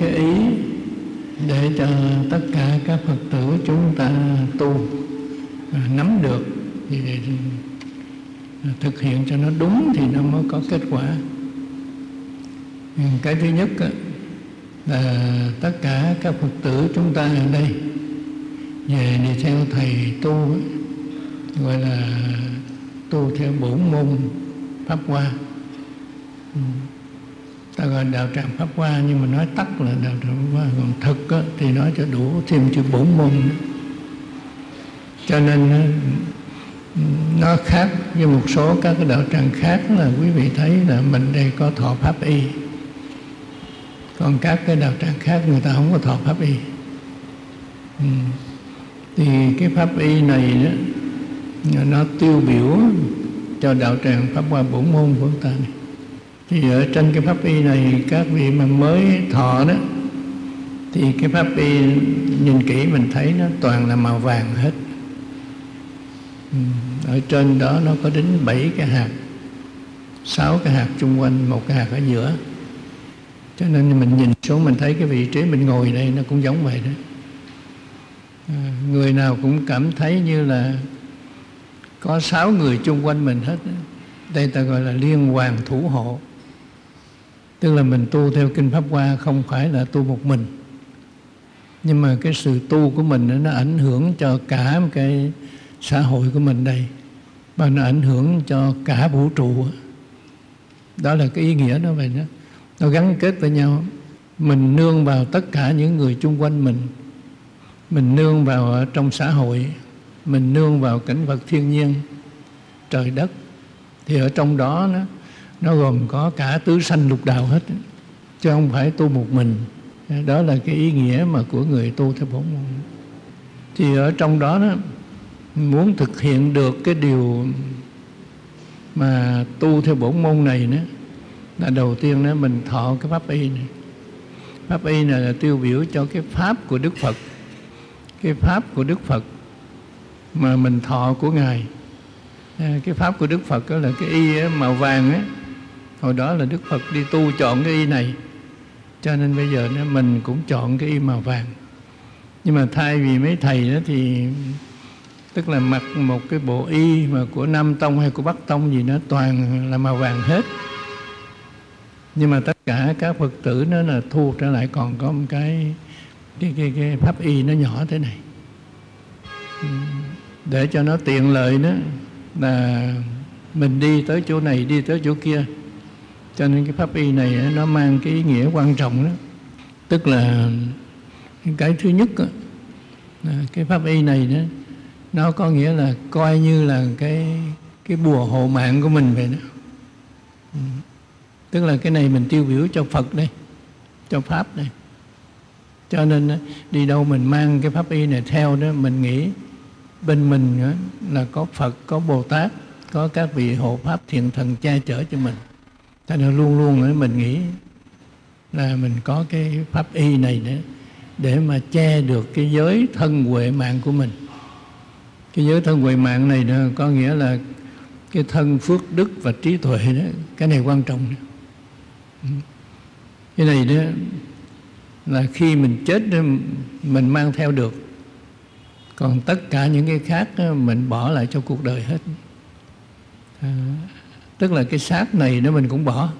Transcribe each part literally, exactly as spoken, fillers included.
cái ý để cho tất cả các Phật tử chúng ta tu nắm được, thì thực hiện cho nó đúng thì nó mới có kết quả. Cái thứ nhất là tất cả các Phật tử chúng ta ở đây về đi theo thầy tu, gọi là tu theo bổn môn Pháp Hoa. Ta gọi đạo tràng Pháp Hoa, nhưng mà nói tắt là đạo tràng Pháp Hoa, còn thực á, thì nói cho đủ thêm chữ bổn môn nữa. Cho nên nó khác với một số các cái đạo tràng khác, là quý vị thấy là mình đây có thọ pháp y, còn các cái đạo tràng khác người ta không có thọ pháp y. Ừ. Thì cái pháp y này đó, nó tiêu biểu cho đạo tràng Pháp Hoa bổn môn của chúng ta này. Thì ở trên cái pháp y này, các vị mà mới thọ đó, thì cái pháp y nhìn kỹ mình thấy nó toàn là màu vàng hết. Ừ. Ở trên đó nó có đến bảy cái hạt, sáu cái hạt chung quanh, một cái hạt ở giữa. Cho nên mình nhìn xuống mình thấy cái vị trí mình ngồi đây nó cũng giống vậy đó. À, người nào cũng cảm thấy như là có sáu người chung quanh mình hết. Đây ta gọi là liên hoàn thủ hộ. Tức là mình tu theo kinh Pháp Hoa không phải là tu một mình, nhưng mà cái sự tu của mình nó ảnh hưởng cho cả một cái xã hội của mình đây, và nó ảnh hưởng cho cả vũ trụ. Đó là cái ý nghĩa nó vậy đó. Nó gắn kết với nhau. Mình nương vào tất cả những người chung quanh mình, mình nương vào ở trong xã hội, mình nương vào cảnh vật thiên nhiên, trời đất. Thì ở trong đó nó, nó gồm có cả tứ sanh lục đạo hết, chứ không phải tu một mình. Đó là cái ý nghĩa mà của người tu theo bổn môn. Thì ở trong đó, đó muốn thực hiện được cái điều mà tu theo bổn môn này nữa, là đầu tiên đó mình thọ cái pháp y này. Pháp y này là tiêu biểu cho cái pháp của Đức Phật. Cái pháp của Đức Phật mà mình thọ của Ngài. Cái pháp của Đức Phật đó là cái y màu vàng ấy. Hồi đó là Đức Phật đi tu chọn cái y này, cho nên bây giờ đó, mình cũng chọn cái y màu vàng. Nhưng mà thay vì mấy thầy đó thì tức là mặc một cái bộ y mà của Nam Tông hay của Bắc Tông gì nó toàn là màu vàng hết. Nhưng mà tất cả các Phật tử nó là thu trở lại còn có một cái cái, cái, cái pháp y nó nhỏ thế này, để cho nó tiện lợi đó, là mình đi tới chỗ này, đi tới chỗ kia. Cho nên cái pháp y này nó mang cái ý nghĩa quan trọng đó. Tức là cái thứ nhất đó, cái pháp y này đó, nó có nghĩa là coi như là cái cái bùa hộ mạng của mình vậy đó. Tức là cái này mình tiêu biểu cho Phật đây, cho Pháp đây. Cho nên đi đâu mình mang cái pháp y này theo đó, mình nghĩ bên mình là có Phật, có Bồ Tát, có các vị hộ Pháp thiện thần che chở cho mình. Cho nên luôn luôn mình nghĩ là mình có cái pháp y này nữa, để mà che được cái giới thân huệ mạng của mình. Cái giới thân huệ mạng này đó, có nghĩa là cái thân phước đức và trí tuệ đó. Cái này quan trọng đó. Cái này đó là khi mình chết đó, mình mang theo được. Còn tất cả những cái khác đó, mình bỏ lại cho cuộc đời hết. À, tức là cái xác này đó mình cũng bỏ.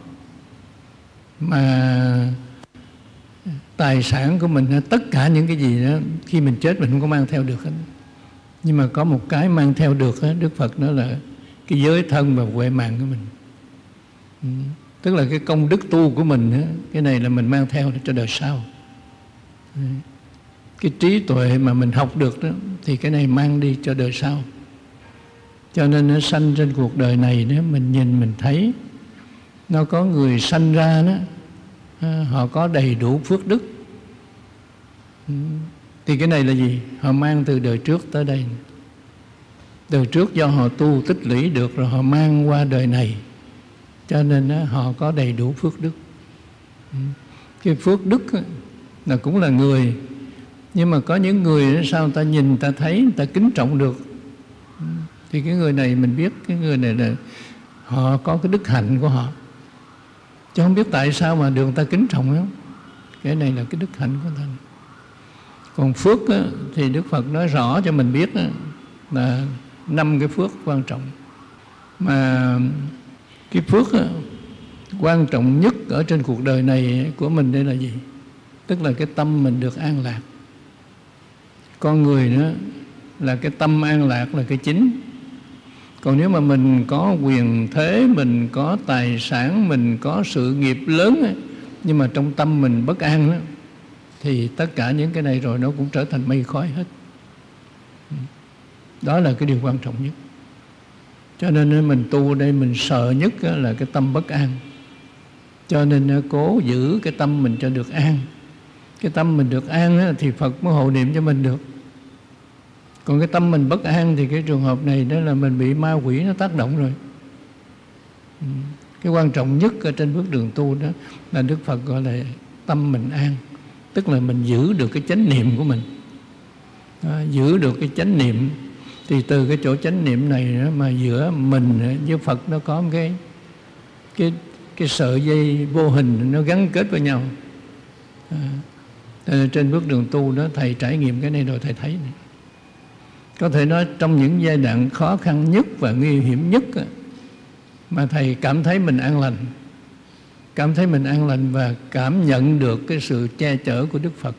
Mà tài sản của mình, tất cả những cái gì đó, khi mình chết mình không có mang theo được hết. Nhưng mà có một cái mang theo được đó, Đức Phật nói là cái giới thân và huệ mạng của mình. Ừ. Tức là cái công đức tu của mình đó, cái này là mình mang theo cho đời sau. Ừ. Cái trí tuệ mà mình học được đó, thì cái này mang đi cho đời sau. Cho nên nó sanh trên cuộc đời này đó, mình nhìn mình thấy nó có người sanh ra đó, họ có đầy đủ phước đức. Ừ. Thì cái này là gì? Họ mang từ đời trước tới đây. Đời trước do họ tu tích lũy được rồi họ mang qua đời này, cho nên đó, họ có đầy đủ phước đức. Ừ. Cái phước đức là cũng là người, nhưng mà có những người sao ta nhìn ta thấy ta kính trọng được. Ừ. Thì cái người này mình biết cái người này là họ có cái đức hạnh của họ, chứ không biết tại sao mà được người ta kính trọng đó. Cái này là cái đức hạnh của ta. Còn phước á, thì Đức Phật nói rõ cho mình biết á, là năm cái phước quan trọng. Mà cái phước á, quan trọng nhất ở trên cuộc đời này của mình đây là gì? Tức là cái tâm mình được an lạc. Con người nữa là cái tâm an lạc là cái chính. Còn nếu mà mình có quyền thế, mình có tài sản, mình có sự nghiệp lớn ấy, nhưng mà trong tâm mình bất an đó, thì tất cả những cái này rồi nó cũng trở thành mây khói hết. Đó là cái điều quan trọng nhất. Cho nên mình tu đây mình sợ nhất là cái tâm bất an. Cho nên cố giữ cái tâm mình cho được an. Cái tâm mình được an thì Phật mới hộ niệm cho mình được. Còn cái tâm mình bất an thì cái trường hợp này đó là mình bị ma quỷ nó tác động rồi. Cái quan trọng nhất ở trên bước đường tu đó là Đức Phật gọi là tâm mình an. Tức là mình giữ được cái chánh niệm của mình. Đó, giữ được cái chánh niệm. Thì từ cái chỗ chánh niệm này đó, mà giữa mình với Phật nó có một cái cái cái sợi dây vô hình nó gắn kết với nhau. À, trên bước đường tu đó thầy trải nghiệm cái này rồi thầy thấy này. Có thể nói trong những giai đoạn khó khăn nhất và nguy hiểm nhất á, mà thầy cảm thấy mình an lành, cảm thấy mình an lành và cảm nhận được cái sự che chở của Đức Phật.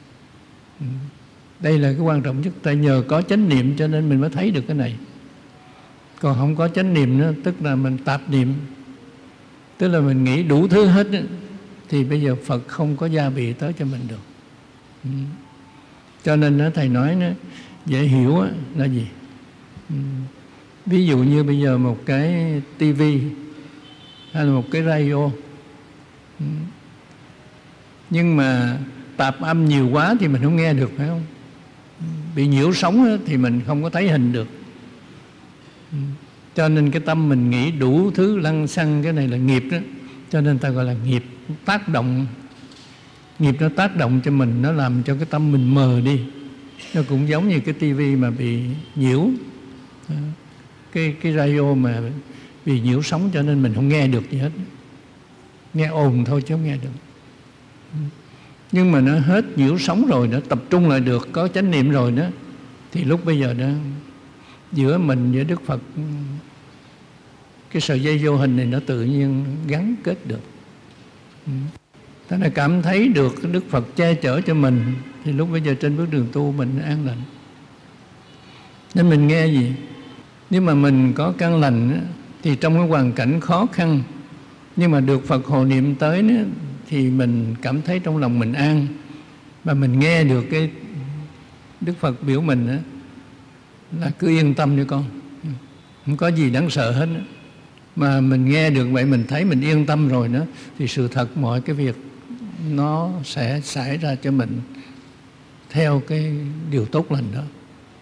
Đây là cái quan trọng nhất. Tại nhờ có chánh niệm cho nên mình mới thấy được cái này. Còn không có chánh niệm nữa, tức là mình tạp niệm, tức là mình nghĩ đủ thứ hết đó, thì bây giờ Phật không có gia bị tới cho mình được. Ừ. Cho nên đó, thầy nói đó, dễ hiểu là gì? Ừ. Ví dụ như bây giờ một cái tivi hay là một cái radio, ừ. nhưng mà tạp âm nhiều quá thì mình không nghe được, phải không? Bị nhiễu sóng thì mình không có thấy hình được. Ừ. Cho nên cái tâm mình nghĩ đủ thứ lăng xăng, cái này là nghiệp đó. Cho nên ta gọi là nghiệp tác động. Nghiệp nó tác động cho mình, nó làm cho cái tâm mình mờ đi. Nó cũng giống như cái tivi mà bị nhiễu, cái, cái radio mà bị nhiễu sóng cho nên mình không nghe được gì hết. Nghe ồn thôi chứ không nghe được. Nhưng mà nó hết nhiễu sóng rồi, nó tập trung lại được, có chánh niệm rồi đó, thì lúc bây giờ đó giữa mình với Đức Phật, cái sợi dây vô hình này nó tự nhiên gắn kết được. Ta đã cảm thấy được Đức Phật che chở cho mình, thì lúc bây giờ trên bước đường tu mình an lành. Nên mình nghe gì? Nếu mà mình có căn lành thì trong cái hoàn cảnh khó khăn, nhưng mà được Phật hộ niệm tới đó, thì mình cảm thấy trong lòng mình an. Và mình nghe được cái Đức Phật biểu mình đó, là cứ yên tâm đi con, không có gì đáng sợ hết đó. Mà mình nghe được vậy, mình thấy mình yên tâm rồi đó, thì sự thật mọi cái việc nó sẽ xảy ra cho mình theo cái điều tốt lành đó.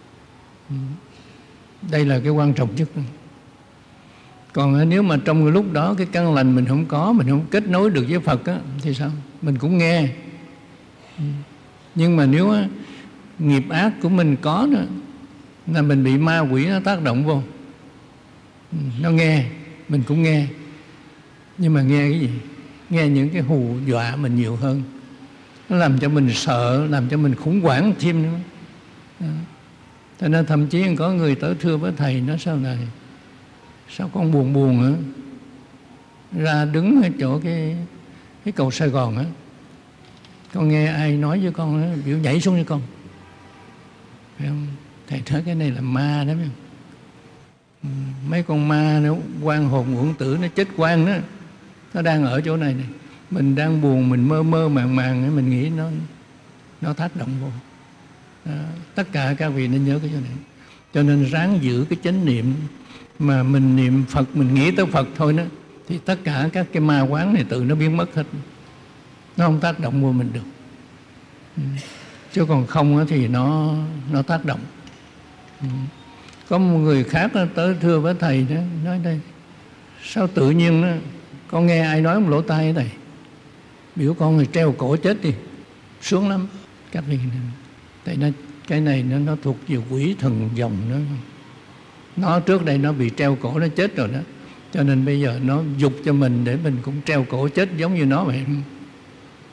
Đây là cái quan trọng nhất. Còn nếu mà trong cái lúc đó cái căn lành mình không có, mình không kết nối được với Phật á, thì sao? Mình cũng nghe. Nhưng mà nếu á, nghiệp ác của mình có nữa, là mình bị ma quỷ nó tác động vô, nó nghe, mình cũng nghe. Nhưng mà nghe cái gì? Nghe những cái hù dọa mình nhiều hơn. Nó làm cho mình sợ, làm cho mình khủng hoảng thêm nữa. Cho nên thậm chí có người tới thưa với thầy, nói sao này, sao con buồn buồn hả? Ra đứng ở chỗ cái cái cầu Sài Gòn á, con nghe ai nói với con đó, biểu nhảy xuống cho con, phải không? Thầy nói cái này là ma đó, phải không? Mấy con ma nó quan hồn uổng tử, nó chết quan đó, nó đang ở chỗ này này. Mình đang buồn, mình mơ mơ màng màng, mình nghĩ nó nó tác động vô. À, tất cả các vị nên nhớ cái chỗ này. Cho nên ráng giữ cái chánh niệm, mà mình niệm Phật, mình nghĩ tới Phật thôi đó, thì tất cả các cái ma quán này tự nó biến mất hết. Nó không tác động vô mình được. Ừ. Chứ còn không thì nó nó tác động. Ừ. Có một người khác tới thưa với thầy đó, nói đây, sao tự nhiên đó, con nghe ai nói một lỗ tai thầy, biểu con người treo cổ chết đi, sướng lắm. Các vị này, tại nó cái này nó, nó thuộc về quỷ thần dòng đó. Nó trước đây nó bị treo cổ, nó chết rồi đó, cho nên bây giờ nó giục cho mình để mình cũng treo cổ chết giống như nó vậy.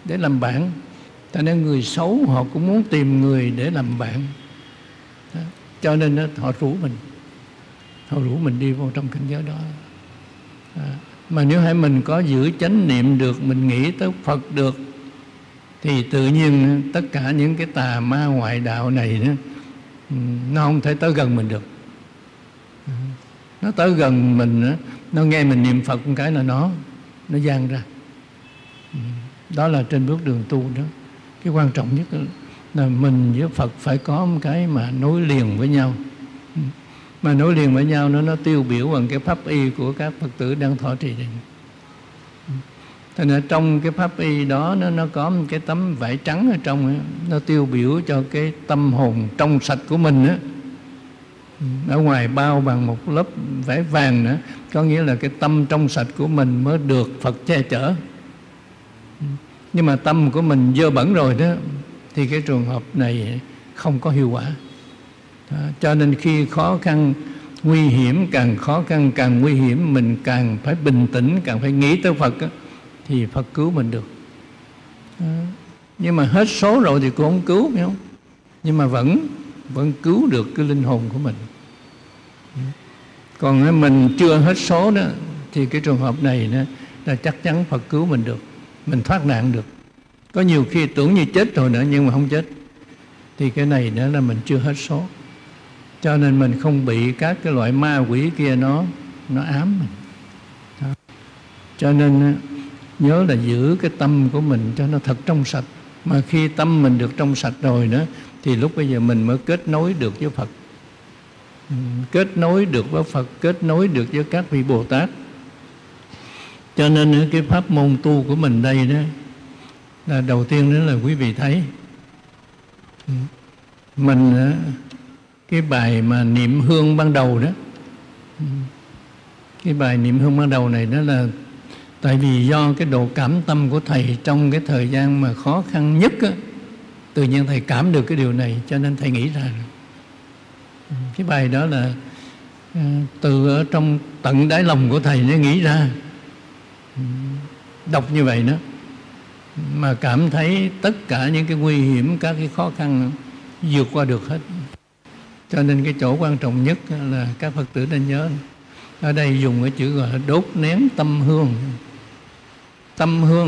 để làm bạn. Cho nên người xấu họ cũng muốn tìm người để làm bạn. Đó. Cho nên đó, họ rủ mình, họ rủ mình đi vô trong cảnh giới đó. Đó. Mà nếu hãy mình có giữ chánh niệm được, mình nghĩ tới Phật được, thì tự nhiên tất cả những cái tà ma ngoại đạo này đó, nó không thể tới gần mình được. Nó tới gần mình, nó nghe mình niệm Phật một cái là nó nó giang ra. Đó là trên bước đường tu đó. Cái quan trọng nhất là mình với Phật phải có một cái mà nối liền với nhau. Mà nối liền với nhau nó nó tiêu biểu bằng cái pháp y của các Phật tử đang thọ trì này. Thế nên trong cái pháp y đó nó, nó có một cái tấm vải trắng ở trong ấy, nó tiêu biểu cho cái tâm hồn trong sạch của mình á. Ở ngoài bao bằng một lớp vải vàng nữa, có nghĩa là cái tâm trong sạch của mình mới được Phật che chở. Nhưng mà tâm của mình dơ bẩn rồi đó, thì cái trường hợp này không có hiệu quả. Đó. Cho nên khi khó khăn, nguy hiểm, càng khó khăn càng nguy hiểm, mình càng phải bình tĩnh, càng phải nghĩ tới Phật đó, thì Phật cứu mình được. Đó. Nhưng mà hết số rồi thì cũng không cứu, phải không? Nhưng mà vẫn vẫn cứu được cái linh hồn của mình. Còn mình chưa hết số đó, thì cái trường hợp này đó, là chắc chắn Phật cứu mình được, mình thoát nạn được. Có nhiều khi tưởng như chết rồi nữa nhưng mà không chết, thì cái này nữa là mình chưa hết số. Cho nên mình không bị các cái loại ma quỷ kia nó nó ám mình. Đó. Cho nên nhớ là giữ cái tâm của mình cho nó thật trong sạch. Mà khi tâm mình được trong sạch rồi đó, thì lúc bây giờ mình mới kết nối được với Phật, kết nối được với Phật, kết nối được với các vị Bồ Tát. Cho nên cái pháp môn tu của mình đây đó, là đầu tiên đó là quý vị thấy mình, cái bài mà niệm hương ban đầu đó, cái bài niệm hương ban đầu này đó là tại vì do cái độ cảm tâm của Thầy trong cái thời gian mà khó khăn nhất á, tự nhiên Thầy cảm được cái điều này, cho nên Thầy nghĩ ra. Cái bài đó là từ ở trong tận đáy lòng của Thầy nó nghĩ ra. Đọc như vậy đó mà cảm thấy tất cả những cái nguy hiểm, các cái khó khăn vượt qua được hết. Cho nên cái chỗ quan trọng nhất là các Phật tử nên nhớ, ở đây dùng cái chữ gọi là đốt nén tâm hương. Tâm hương.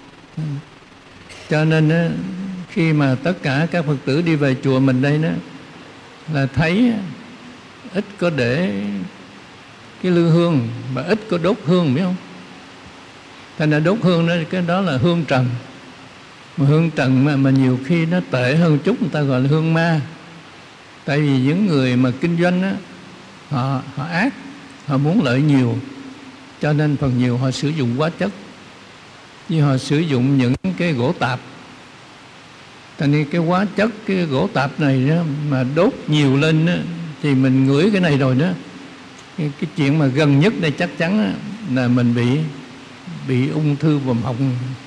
Cho nên khi mà tất cả các Phật tử đi về chùa mình đây đó, là thấy ít có để cái lư hương mà ít có đốt hương, biết không? Thành ra đốt hương đó, cái đó là hương trần. Mà hương trần mà, mà nhiều khi nó tệ hơn chút, người ta gọi là hương ma. Tại vì những người mà kinh doanh đó, họ, họ ác, họ muốn lợi nhiều, cho nên phần nhiều họ sử dụng hóa chất, như họ sử dụng những cái gỗ tạp. Thành nên cái hóa chất, cái gỗ tạp này đó, mà đốt nhiều lên đó, thì mình ngửi cái này rồi đó, cái, cái chuyện mà gần nhất đây chắc chắn đó, là mình bị bị ung thư vùng họng.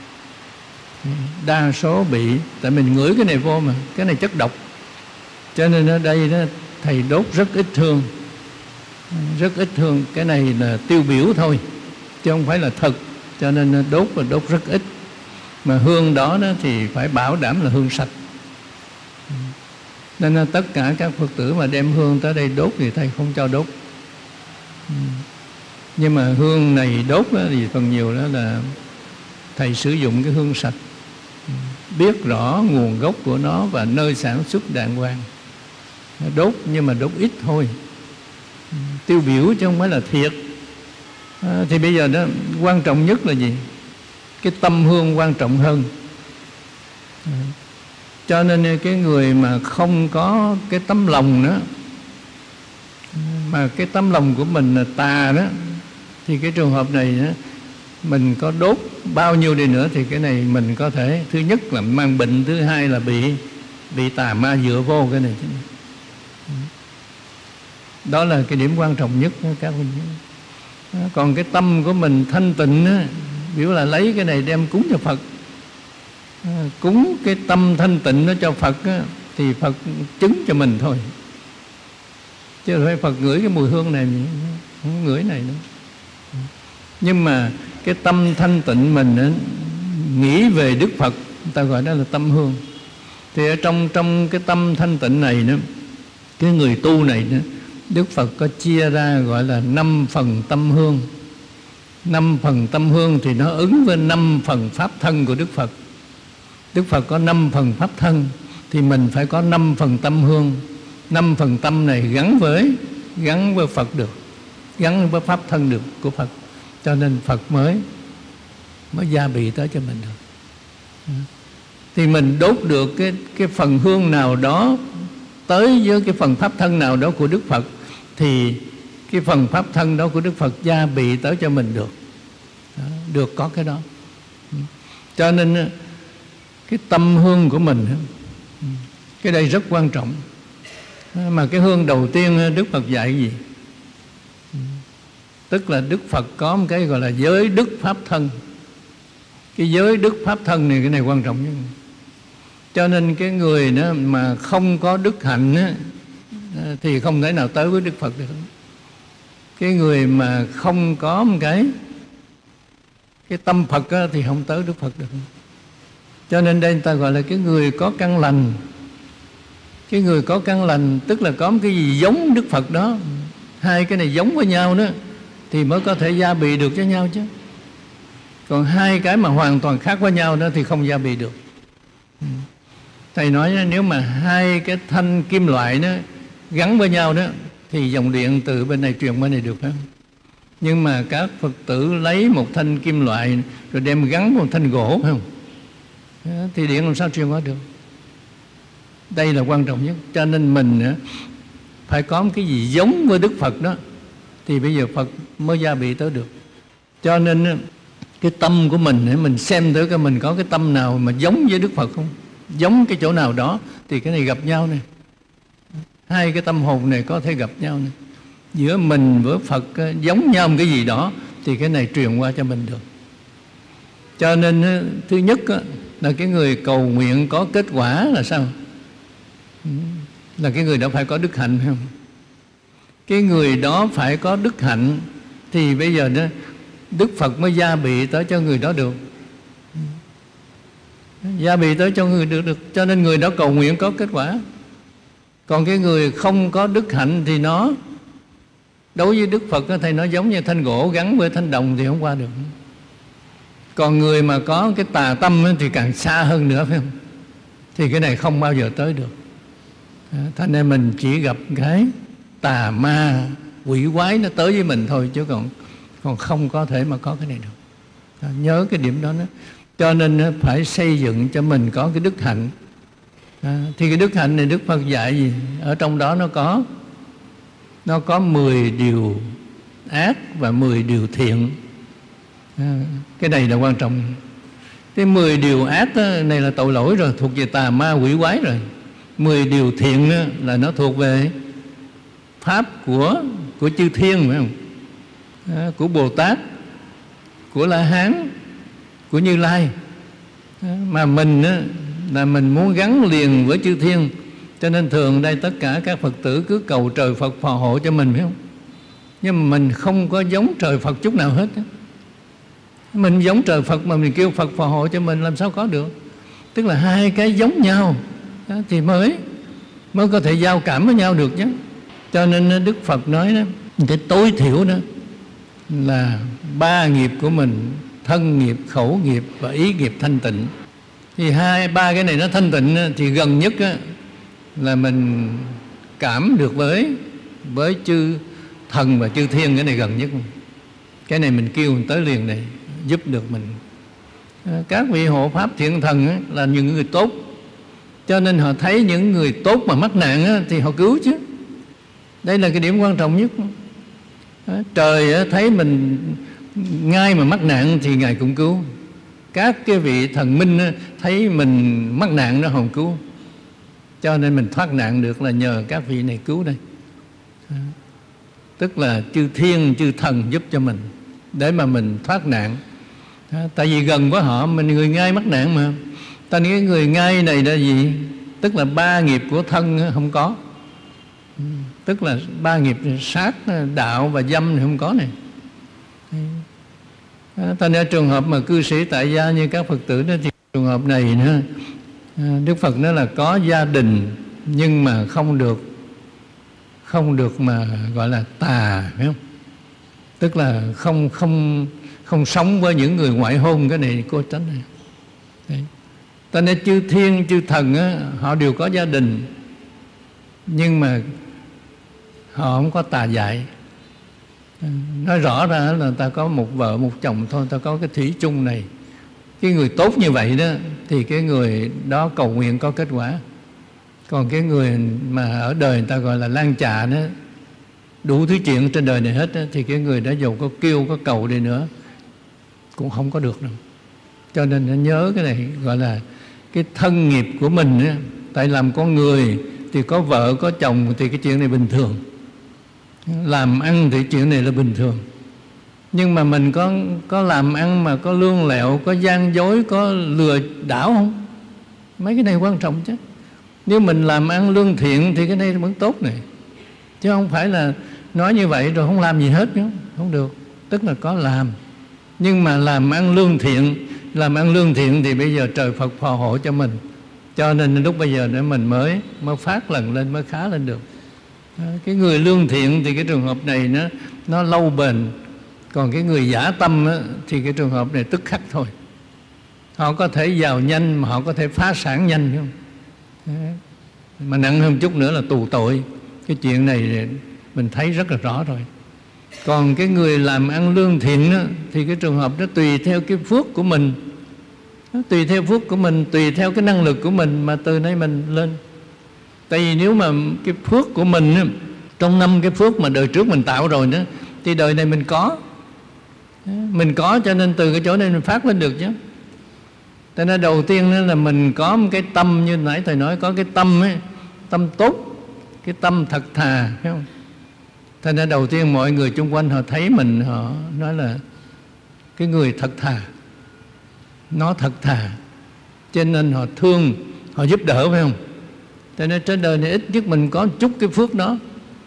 Đa số bị, tại mình ngửi cái này vô mà, cái này chất độc. Cho nên ở đây đó, Thầy đốt rất ít hương, rất ít hương. Cái này là tiêu biểu thôi, chứ không phải là thật. Cho nên đốt và đốt rất ít. Mà hương đó, đó thì phải bảo đảm là hương sạch. Nên tất cả các Phật tử mà đem hương tới đây đốt thì Thầy không cho đốt. Nhưng mà hương này đốt đó, thì phần nhiều đó là Thầy sử dụng cái hương sạch, biết rõ nguồn gốc của nó và nơi sản xuất đàng hoàng. Đốt nhưng mà đốt ít thôi, tiêu biểu chứ không phải là thiệt. À, thì bây giờ đó quan trọng nhất là gì? Cái tâm hương quan trọng hơn. À, cho nên cái người mà không có cái tấm lòng nữa, mà cái tấm lòng của mình là tà đó, thì cái trường hợp này đó, mình có đốt bao nhiêu đi nữa thì cái này mình có thể, thứ nhất là mang bệnh, thứ hai là bị bị tà ma dựa vô cái này. Đó là cái điểm quan trọng nhất đó, các huynh. Còn cái tâm của mình thanh tịnh á, biểu là lấy cái này đem cúng cho Phật, cúng cái tâm thanh tịnh đó cho Phật á, thì Phật chứng cho mình thôi, chứ không phải Phật ngửi cái mùi hương này, không ngửi này nữa. Nhưng mà cái tâm thanh tịnh mình á, nghĩ về Đức Phật, ta gọi đó là tâm hương. Thì ở trong trong cái tâm thanh tịnh này nữa, cái người tu này nữa, Đức Phật có chia ra gọi là năm phần tâm hương. Năm phần tâm hương thì nó ứng với năm phần pháp thân của Đức Phật. Đức Phật có năm phần pháp thân, thì mình phải có năm phần tâm hương. Năm phần tâm này gắn với gắn với Phật được, gắn với pháp thân được của Phật, cho nên Phật mới mới gia bị tới cho mình được. Thì mình đốt được cái cái phần hương nào đó tới với cái phần pháp thân nào đó của Đức Phật, thì cái phần pháp thân đó của Đức Phật gia bị tới cho mình được. Đó, được có cái đó. Cho nên cái tâm hương của mình, cái đây rất quan trọng. Mà cái hương đầu tiên Đức Phật dạy gì? Tức là Đức Phật có một cái gọi là giới đức pháp thân. Cái giới đức pháp thân này, cái này quan trọng nhất. Cho nên cái người đó mà không có đức hạnh á, thì không thể nào tới với Đức Phật được. Cái người mà không có một cái cái tâm Phật á, thì không tới Đức Phật được. Cho nên đây người ta gọi là cái người có căn lành. Cái người có căn lành tức là có một cái gì giống Đức Phật đó. Hai cái này giống với nhau đó thì mới có thể gia bị được cho nhau chứ. Còn hai cái mà hoàn toàn khác với nhau đó thì không gia bị được. Thầy nói nếu mà hai cái thanh kim loại đó gắn với nhau đó thì dòng điện từ bên này truyền bên này được, phải không? Nhưng mà các Phật tử lấy một thanh kim loại rồi đem gắn một thanh gỗ, phải không? Thì điện làm sao truyền qua được? Đây là quan trọng nhất. Cho nên mình phải có một cái gì giống với Đức Phật đó thì bây giờ Phật mới gia bị tới được. Cho nên cái tâm của mình, mình xem thử cái mình có cái tâm nào mà giống với Đức Phật không, giống cái chỗ nào đó thì cái này gặp nhau này. Hai cái tâm hồn này có thể gặp nhau này. Giữa mình với Phật giống nhau một cái gì đó thì cái này truyền qua cho mình được. Cho nên thứ nhất là cái người cầu nguyện có kết quả là sao? Là cái người đó phải có đức hạnh, phải không? Cái người đó phải có đức hạnh thì bây giờ đó Đức Phật mới gia bị tới cho người đó được. Gia bị tới cho người được, được cho nên người đó cầu nguyện có kết quả. Còn cái người không có đức hạnh thì nó đối với Đức Phật thì nó giống như thanh gỗ gắn với thanh đồng thì không qua được. Còn người mà có cái tà tâm thì càng xa hơn nữa, phải không? Thì cái này không bao giờ tới được. Thế nên mình chỉ gặp cái tà ma quỷ quái nó tới với mình thôi, chứ còn còn không có thể mà có cái này được. Nhớ cái điểm đó nữa. Cho nên phải xây dựng cho mình có cái đức hạnh. À, thì cái đức hạnh này Đức Phật dạy gì? Ở trong đó nó có Nó có mười điều ác và mười điều thiện. À, cái này là quan trọng. Cái mười điều ác đó, này là tội lỗi rồi, thuộc về tà ma quỷ quái rồi. Mười điều thiện đó, là nó thuộc về pháp của của chư thiên, phải không? À, của Bồ Tát, của La Hán, của Như Lai. À, mà mình á, là mình muốn gắn liền với chư thiên, cho nên thường đây tất cả các Phật tử cứ cầu trời Phật phò hộ cho mình, phải không? Nhưng mà mình không có giống trời Phật chút nào hết á. Mình giống trời Phật mà mình kêu Phật phò hộ cho mình làm sao có được? Tức là hai cái giống nhau đó, thì mới mới có thể giao cảm với nhau được chứ. Cho nên Đức Phật nói đó, cái tối thiểu đó là ba nghiệp của mình: thân nghiệp, khẩu nghiệp và ý nghiệp thanh tịnh. Thì hai ba cái này nó thanh tịnh thì gần nhất á, là mình cảm được với với chư thần và chư thiên, cái này gần nhất. Cái này mình kêu mình tới liền này, giúp được mình. Các vị hộ pháp thiện thần á, là những người tốt, cho nên họ thấy những người tốt mà mắc nạn á, thì họ cứu chứ. Đây là cái điểm quan trọng nhất. Trời á, thấy mình ngay mà mắc nạn thì Ngài cũng cứu. Các cái vị thần minh á, thấy mình mắc nạn nó không cứu. Cho nên mình thoát nạn được là nhờ các vị này cứu đây. Tức là chư thiên, chư thần giúp cho mình để mà mình thoát nạn. Tại vì gần với họ, mình người ngay mắc nạn mà. Ta nghĩ người ngay này là gì? Tức là ba nghiệp của thân không có. Tức là ba nghiệp sát, đạo và dâm thì không có này. Ta nên trường hợp mà cư sĩ tại gia như các Phật tử đó, thì trường hợp này nữa, Đức Phật nói là có gia đình nhưng mà không được không được mà gọi là tà, phải không? Tức là không không không sống với những người ngoại hôn. Cái này cô tránh này. Đấy. Ta nên chư thiên chư thần á, họ đều có gia đình nhưng mà họ không có tà dại. Nói rõ ra là ta có một vợ một chồng thôi, ta có cái thủy chung này. Cái người tốt như vậy đó thì cái người đó cầu nguyện có kết quả. Còn cái người mà ở đời người ta gọi là lan trà đó, đủ thứ chuyện trên đời này hết đó, thì cái người đó dù có kêu có cầu đi nữa cũng không có được đâu. Cho nên nên nhớ cái này, gọi là cái thân nghiệp của mình đó. Tại làm con người thì có vợ có chồng thì cái chuyện này bình thường, làm ăn thì chuyện này là bình thường. Nhưng mà mình có có làm ăn mà có lương lẹo, có gian dối, có lừa đảo không? Mấy cái này quan trọng chứ. Nếu mình làm ăn lương thiện thì cái này vẫn tốt này. Chứ không phải là nói như vậy rồi không làm gì hết nữa. Không được. Tức là có làm. Nhưng mà làm ăn lương thiện, làm ăn lương thiện thì bây giờ trời Phật phò hộ cho mình. Cho nên lúc bây giờ để mình mới mới phát lần lên, mới khá lên được. Cái người lương thiện thì cái trường hợp này nó nó lâu bền. Còn cái người giả tâm á, thì cái trường hợp này tức khắc thôi. Họ có thể giàu nhanh mà họ có thể phá sản nhanh, không? Mà nặng hơn chút nữa là tù tội. Cái chuyện này mình thấy rất là rõ rồi. Còn cái người làm ăn lương thiện á, thì cái trường hợp đó tùy theo cái phước của mình, tùy theo phước của mình, tùy theo cái năng lực của mình mà từ nay mình lên. Tại vì nếu mà cái phước của mình á, trong năm cái phước mà đời trước mình tạo rồi đó, thì đời này mình có. Mình có cho nên từ cái chỗ này mình phát lên được chứ. Cho nên đầu tiên là mình có một cái tâm, như nãy thầy nói, có cái tâm ấy, tâm tốt, cái tâm thật thà, phải không? Cho nên đầu tiên mọi người xung quanh họ thấy mình, họ nói là cái người thật thà, nó thật thà, cho nên họ thương, họ giúp đỡ, phải không? Cho nên trên đời này ít nhất mình có chút cái phước đó.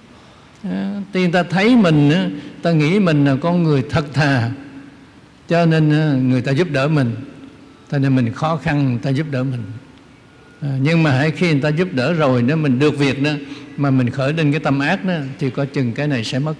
Thì người ta thấy mình, ta nghĩ mình là con người thật thà, cho nên người ta giúp đỡ mình. Cho nên mình khó khăn người ta giúp đỡ mình. À, nhưng mà hãy khi người ta giúp đỡ rồi đó, mình được việc đó, mà mình khởi lên cái tâm ác đó, thì có chừng cái này sẽ mất.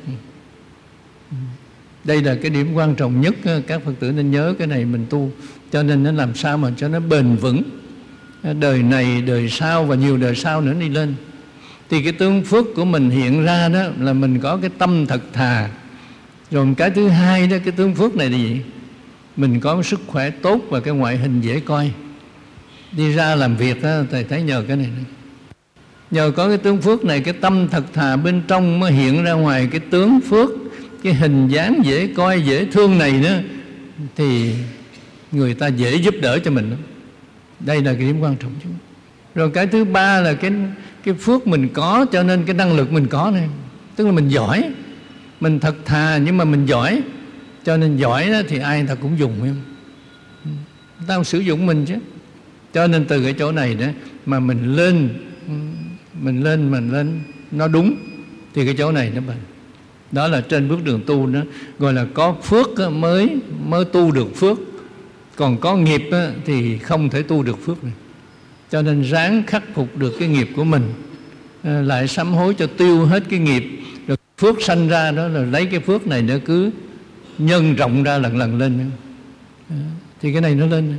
Đây là cái điểm quan trọng nhất. Các Phật tử nên nhớ cái này mình tu. Cho nên nó làm sao mà cho nó bền vững, đời này, đời sau và nhiều đời sau nữa đi lên. Thì cái tướng phước của mình hiện ra đó là mình có cái tâm thật thà. Rồi cái thứ hai đó, cái tướng phước này là gì? Mình có sức khỏe tốt và cái ngoại hình dễ coi. Đi ra làm việc đó, thầy thấy nhờ cái này nữa. Nhờ có cái tướng phước này, cái tâm thật thà bên trong mới hiện ra ngoài cái tướng phước, cái hình dáng dễ coi, dễ thương này nữa, thì người ta dễ giúp đỡ cho mình đó. Đây là cái điểm quan trọng chứ. Rồi cái thứ ba là cái, cái phước mình có, cho nên cái năng lực mình có này. Tức là mình giỏi. Mình thật thà nhưng mà mình giỏi. Cho nên giỏi đó thì ai người ta cũng dùng, phải không? Người ta cũng sử dụng mình chứ. Cho nên từ cái chỗ này đó mà mình lên, mình lên, mình lên nó đúng, thì cái chỗ này nó bền. Đó là trên bước đường tu đó, gọi là có phước mới mới tu được phước. Còn có nghiệp thì không thể tu được phước này. Cho nên ráng khắc phục được cái nghiệp của mình, lại sám hối cho tiêu hết cái nghiệp. Rồi phước sanh ra đó là lấy cái phước này nó cứ nhân rộng ra lần lần lên. Thì cái này nó lên.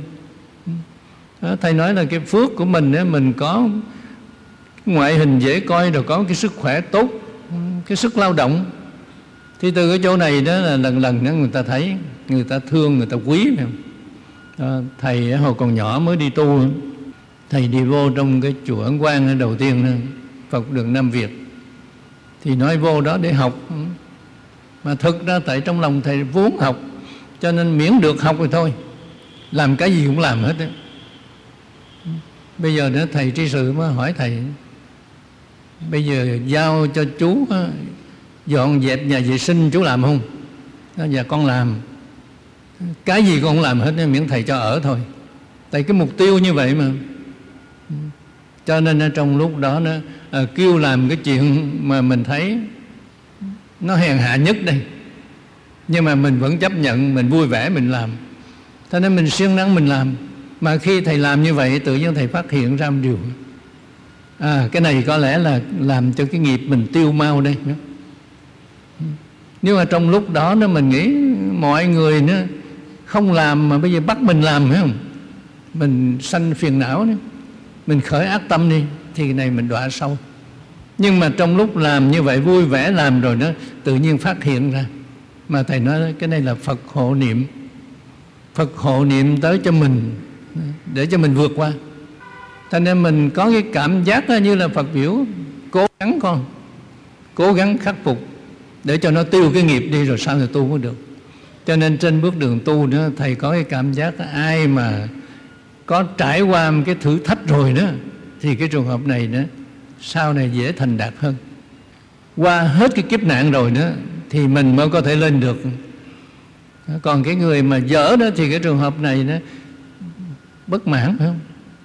Đó, thầy nói là cái phước của mình ấy, mình có ngoại hình dễ coi, rồi có cái sức khỏe tốt, cái sức lao động. Thì từ cái chỗ này đó là lần lần đó người ta thấy, người ta thương, người ta quý, phải không? Đó, thầy hồi còn nhỏ mới đi tu, thầy đi vô trong cái chùa Ấn Quang đầu tiên, Phật đường Nam Việt. Thì nói vô đó để học. Mà thực ra tại trong lòng thầy vốn học, cho nên miễn được học rồi thôi, làm cái gì cũng làm hết đó. Bây giờ nữa thầy tri sự mới hỏi thầy, bây giờ giao cho chú dọn dẹp nhà vệ sinh chú làm không? Dạ con làm. Cái gì con không làm hết, miễn thầy cho ở thôi. Tại cái mục tiêu như vậy mà. Cho nên trong lúc đó nó à, kêu làm cái chuyện mà mình thấy nó hèn hạ nhất đây, Nhưng mà mình vẫn chấp nhận, mình vui vẻ mình làm. Cho nên mình siêng năng mình làm. Mà khi thầy làm như vậy, tự nhiên thầy phát hiện ra một điều. À, cái này có lẽ là làm cho cái nghiệp mình tiêu mau đây. Nhưng mà trong lúc đó nó mình nghĩ mọi người nó không làm mà bây giờ bắt mình làm, phải không? Mình sanh phiền não nữa, mình khởi ác tâm đi, thì cái này mình đọa sâu. Nhưng mà trong lúc làm như vậy vui vẻ làm rồi đó, tự nhiên phát hiện ra. Mà thầy nói cái này là Phật hộ niệm. Phật hộ niệm tới cho mình, để cho mình vượt qua. Cho nên mình có cái cảm giác như là Phật biểu cố gắng con, cố gắng khắc phục để cho nó tiêu cái nghiệp đi rồi sau này tu mới được. Cho nên trên bước đường tu nữa, thầy có cái cảm giác ai mà có trải qua một cái thử thách rồi đó, thì cái trường hợp này nữa sau này dễ thành đạt hơn. Qua hết cái kiếp nạn rồi đó thì mình mới có thể lên được. Còn cái người mà dở đó thì cái trường hợp này nó bất mãn, phải không?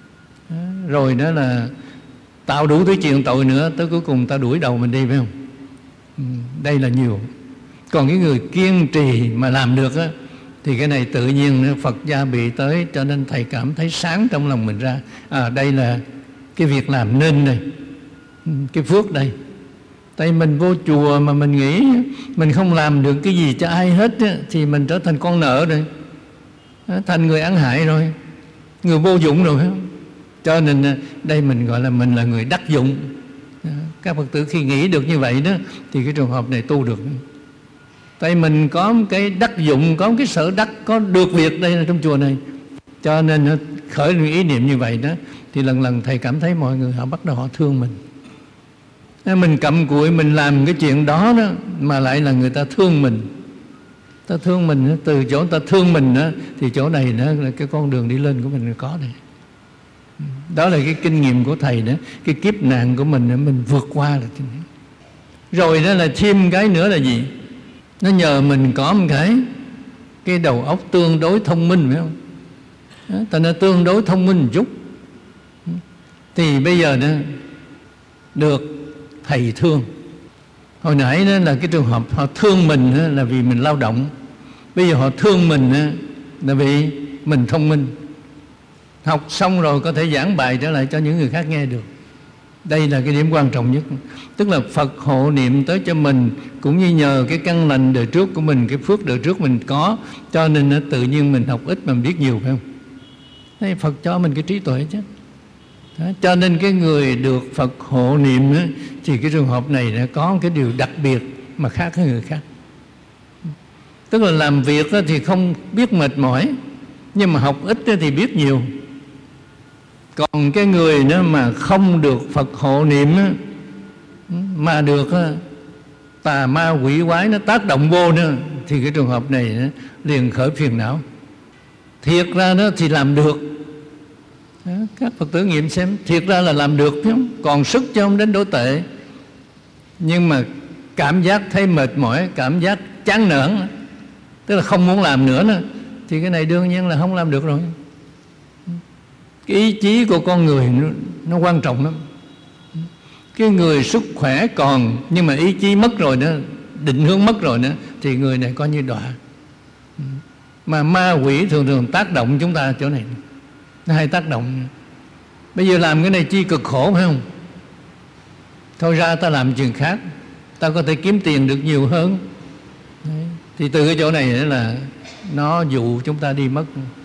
Rồi đó là tạo đủ thứ chuyện tội nữa, tới cuối cùng ta đuổi đầu mình đi, phải không? Đây là nhiều. Còn cái người kiên trì mà làm được á, thì cái này tự nhiên Phật gia bị tới. Cho nên thầy cảm thấy sáng trong lòng mình ra, à đây là cái việc làm nên đây, cái phước đây. Tại mình vô chùa mà mình nghĩ mình không làm được cái gì cho ai hết á, thì mình trở thành con nợ rồi, thành người ăn hại rồi, người vô dụng rồi, phải không? Cho nên đây mình gọi là mình là người đắc dụng. Các Phật tử khi nghĩ được như vậy đó thì cái trường hợp này tu được. Tại mình có một cái đắc dụng, có một cái sở đắc, có được việc đây là trong chùa này. Cho nên khởi lên ý niệm như vậy đó, thì lần lần thầy cảm thấy mọi người họ bắt đầu họ thương mình. Mình cặm cụi mình làm cái chuyện đó đó mà lại là người ta thương mình. Ta thương mình, từ chỗ ta thương mình đó, thì chỗ này đó là cái con đường đi lên của mình có đây. Đó là cái kinh nghiệm của thầy đó. Cái kiếp nạn của mình mình vượt qua được. Rồi đó là thêm cái nữa là gì? Nó nhờ mình có một cái Cái đầu óc tương đối thông minh, phải không? Tại nó tương đối thông minh một chút, thì bây giờ đó được thầy thương. Hồi nãy đó là cái trường hợp họ thương mình đó là vì mình lao động. Bây giờ họ thương mình đó là vì mình thông minh. Học xong rồi có thể giảng bài trở lại cho những người khác nghe được. Đây là cái điểm quan trọng nhất. Tức là Phật hộ niệm tới cho mình, cũng như nhờ cái căn lành đời trước của mình, cái phước đời trước mình có, cho nên nó tự nhiên mình học ít mà mình biết nhiều, phải không? Thế Phật cho mình cái trí tuệ chứ. Đó, cho nên cái người được Phật hộ niệm đó, thì cái trường hợp này nó có cái điều đặc biệt mà khác với người khác. Tức là làm việc thì không biết mệt mỏi, nhưng mà học ít thì biết nhiều. Còn cái người đó mà không được Phật hộ niệm đó, mà được tà ma quỷ quái nó tác động vô nữa, thì cái trường hợp này đó, liền khởi phiền não. Thiệt ra đó thì làm được. Đó, các Phật tử nghiệm xem, thiệt ra là làm được, phải không? Còn sức cho không đến đối tệ. Nhưng mà cảm giác thấy mệt mỏi, cảm giác chán nản, tức là không muốn làm nữa nữa, thì cái này đương nhiên là không làm được rồi. Cái ý chí của con người nó, nó quan trọng lắm. Cái người sức khỏe còn, nhưng mà ý chí mất rồi đó, định hướng mất rồi nữa, thì người này coi như đọa. Mà ma quỷ thường thường tác động chúng ta chỗ này. Nó hay tác động. Bây giờ làm cái này chi cực khổ, phải không? Thôi ra ta làm chuyện khác, ta có thể kiếm tiền được nhiều hơn. Đấy. Thì từ cái chỗ này là nó dụ chúng ta đi mất.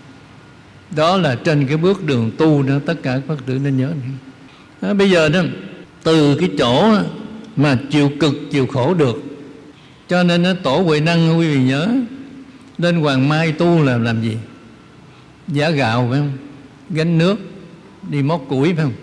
Đó là trên cái bước đường tu đó, tất cả các Phật tử nên nhớ. Đó, bây giờ đó, từ cái chỗ mà chịu cực, chịu khổ được, cho nên đó, Tổ Huệ Năng quý vị nhớ, lên Hoàng Mai tu là làm gì? Giả gạo, phải không? Gánh nước, đi móc củi, phải không?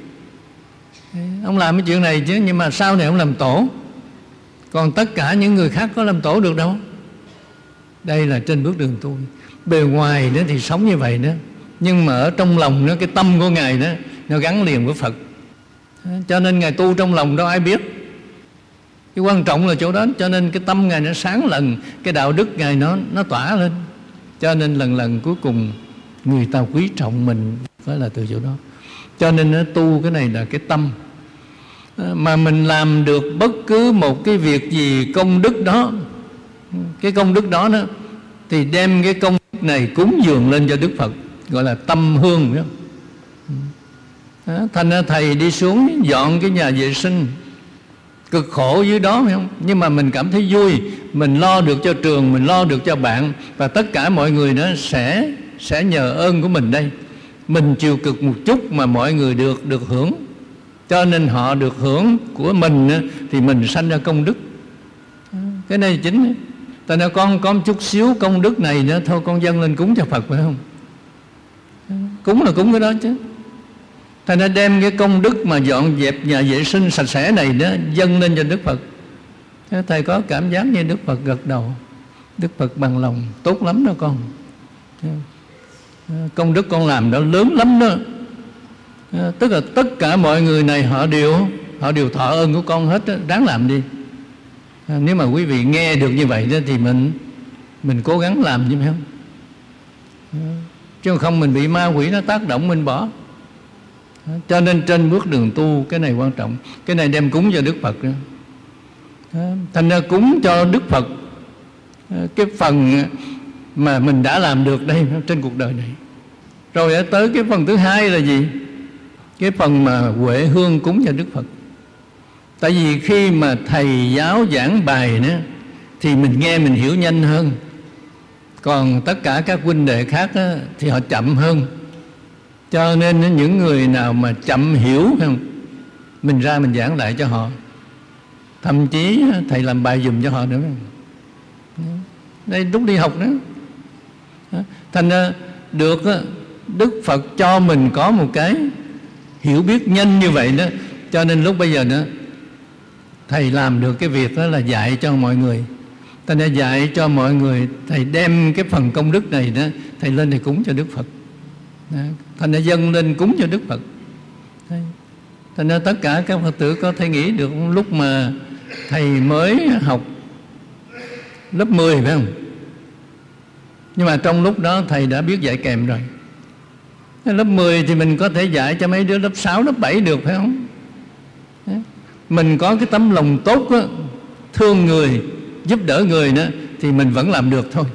Ông làm cái chuyện này chứ, nhưng mà sau này ông làm tổ. Còn tất cả những người khác có làm tổ được đâu. Đây là trên bước đường tu. Bề ngoài đó thì sống như vậy đó, nhưng mà ở trong lòng đó, cái tâm của Ngài đó, nó gắn liền với Phật. Cho nên Ngài tu trong lòng đâu ai biết. Cái quan trọng là chỗ đó. Cho nên cái tâm Ngài nó sáng lần, cái đạo đức Ngài nó, nó tỏa lên. Cho nên lần lần cuối cùng người ta quý trọng mình phải là từ chỗ đó. Cho nên nó tu cái này là cái tâm. Mà mình làm được bất cứ một cái việc gì công đức đó, Cái công đức đó đó thì đem cái công đức này cúng dường lên cho Đức Phật, gọi là tâm hương, phải không? Đó, thành ra thầy đi xuống dọn cái nhà vệ sinh cực khổ dưới đó, phải không? Nhưng mà mình cảm thấy vui, mình lo được cho trường, mình lo được cho bạn, và tất cả mọi người đó sẽ sẽ nhờ ơn của mình đây. Mình chịu cực một chút mà mọi người được được hưởng, cho nên họ được hưởng của mình thì mình sanh ra công đức. Cái này chính. Tại nên con có một chút xíu công đức này nữa thôi, con dâng lên cúng cho Phật, phải không? Cúng là cúng cái đó chứ. Thành ra đem cái công đức mà dọn dẹp nhà vệ sinh sạch sẽ này đó dâng lên cho Đức Phật. Thầy có cảm giác như Đức Phật gật đầu. Đức Phật bằng lòng, tốt lắm đó con. Công đức con làm đó lớn lắm đó. Tức là tất cả mọi người này họ đều họ đều thọ ơn của con hết đó. Đáng làm đi. Nếu mà quý vị nghe được như vậy đó thì mình mình cố gắng làm chứ, phải không? Chứ không mình bị ma quỷ nó tác động mình bỏ. Cho nên trên bước đường tu cái này quan trọng. Cái này đem cúng cho Đức Phật nữa. Thành ra cúng cho Đức Phật cái phần mà mình đã làm được đây trên cuộc đời này. Rồi tới cái phần thứ hai là gì? Cái phần mà huệ hương cúng cho Đức Phật. Tại vì khi mà thầy giáo giảng bài nữa thì mình nghe mình hiểu nhanh hơn. Còn tất cả các huynh đệ khác đó, thì họ chậm hơn. Cho nên những người nào mà chậm hiểu không, mình ra mình giảng lại cho họ. Thậm chí thầy làm bài dùm cho họ nữa. Đây lúc đi học nữa. Thành ra được Đức Phật cho mình có một cái hiểu biết nhanh như vậy đó. Cho nên lúc bây giờ nữa thầy làm được cái việc đó là dạy cho mọi người. Thành ra dạy cho mọi người, thầy đem cái phần công đức này đó, thầy lên thầy cúng cho Đức Phật. Thành ra dâng lên cúng cho Đức Phật. Thành ra tất cả các Phật tử có thể nghĩ được lúc mà thầy mới học lớp mười, phải không? Nhưng mà trong lúc đó thầy đã biết dạy kèm rồi. Lớp mười thì mình có thể dạy cho mấy đứa lớp sáu, lớp bảy được, phải không? Mình có cái tấm lòng tốt đó, thương người, giúp đỡ người đó, thì mình vẫn làm được thôi.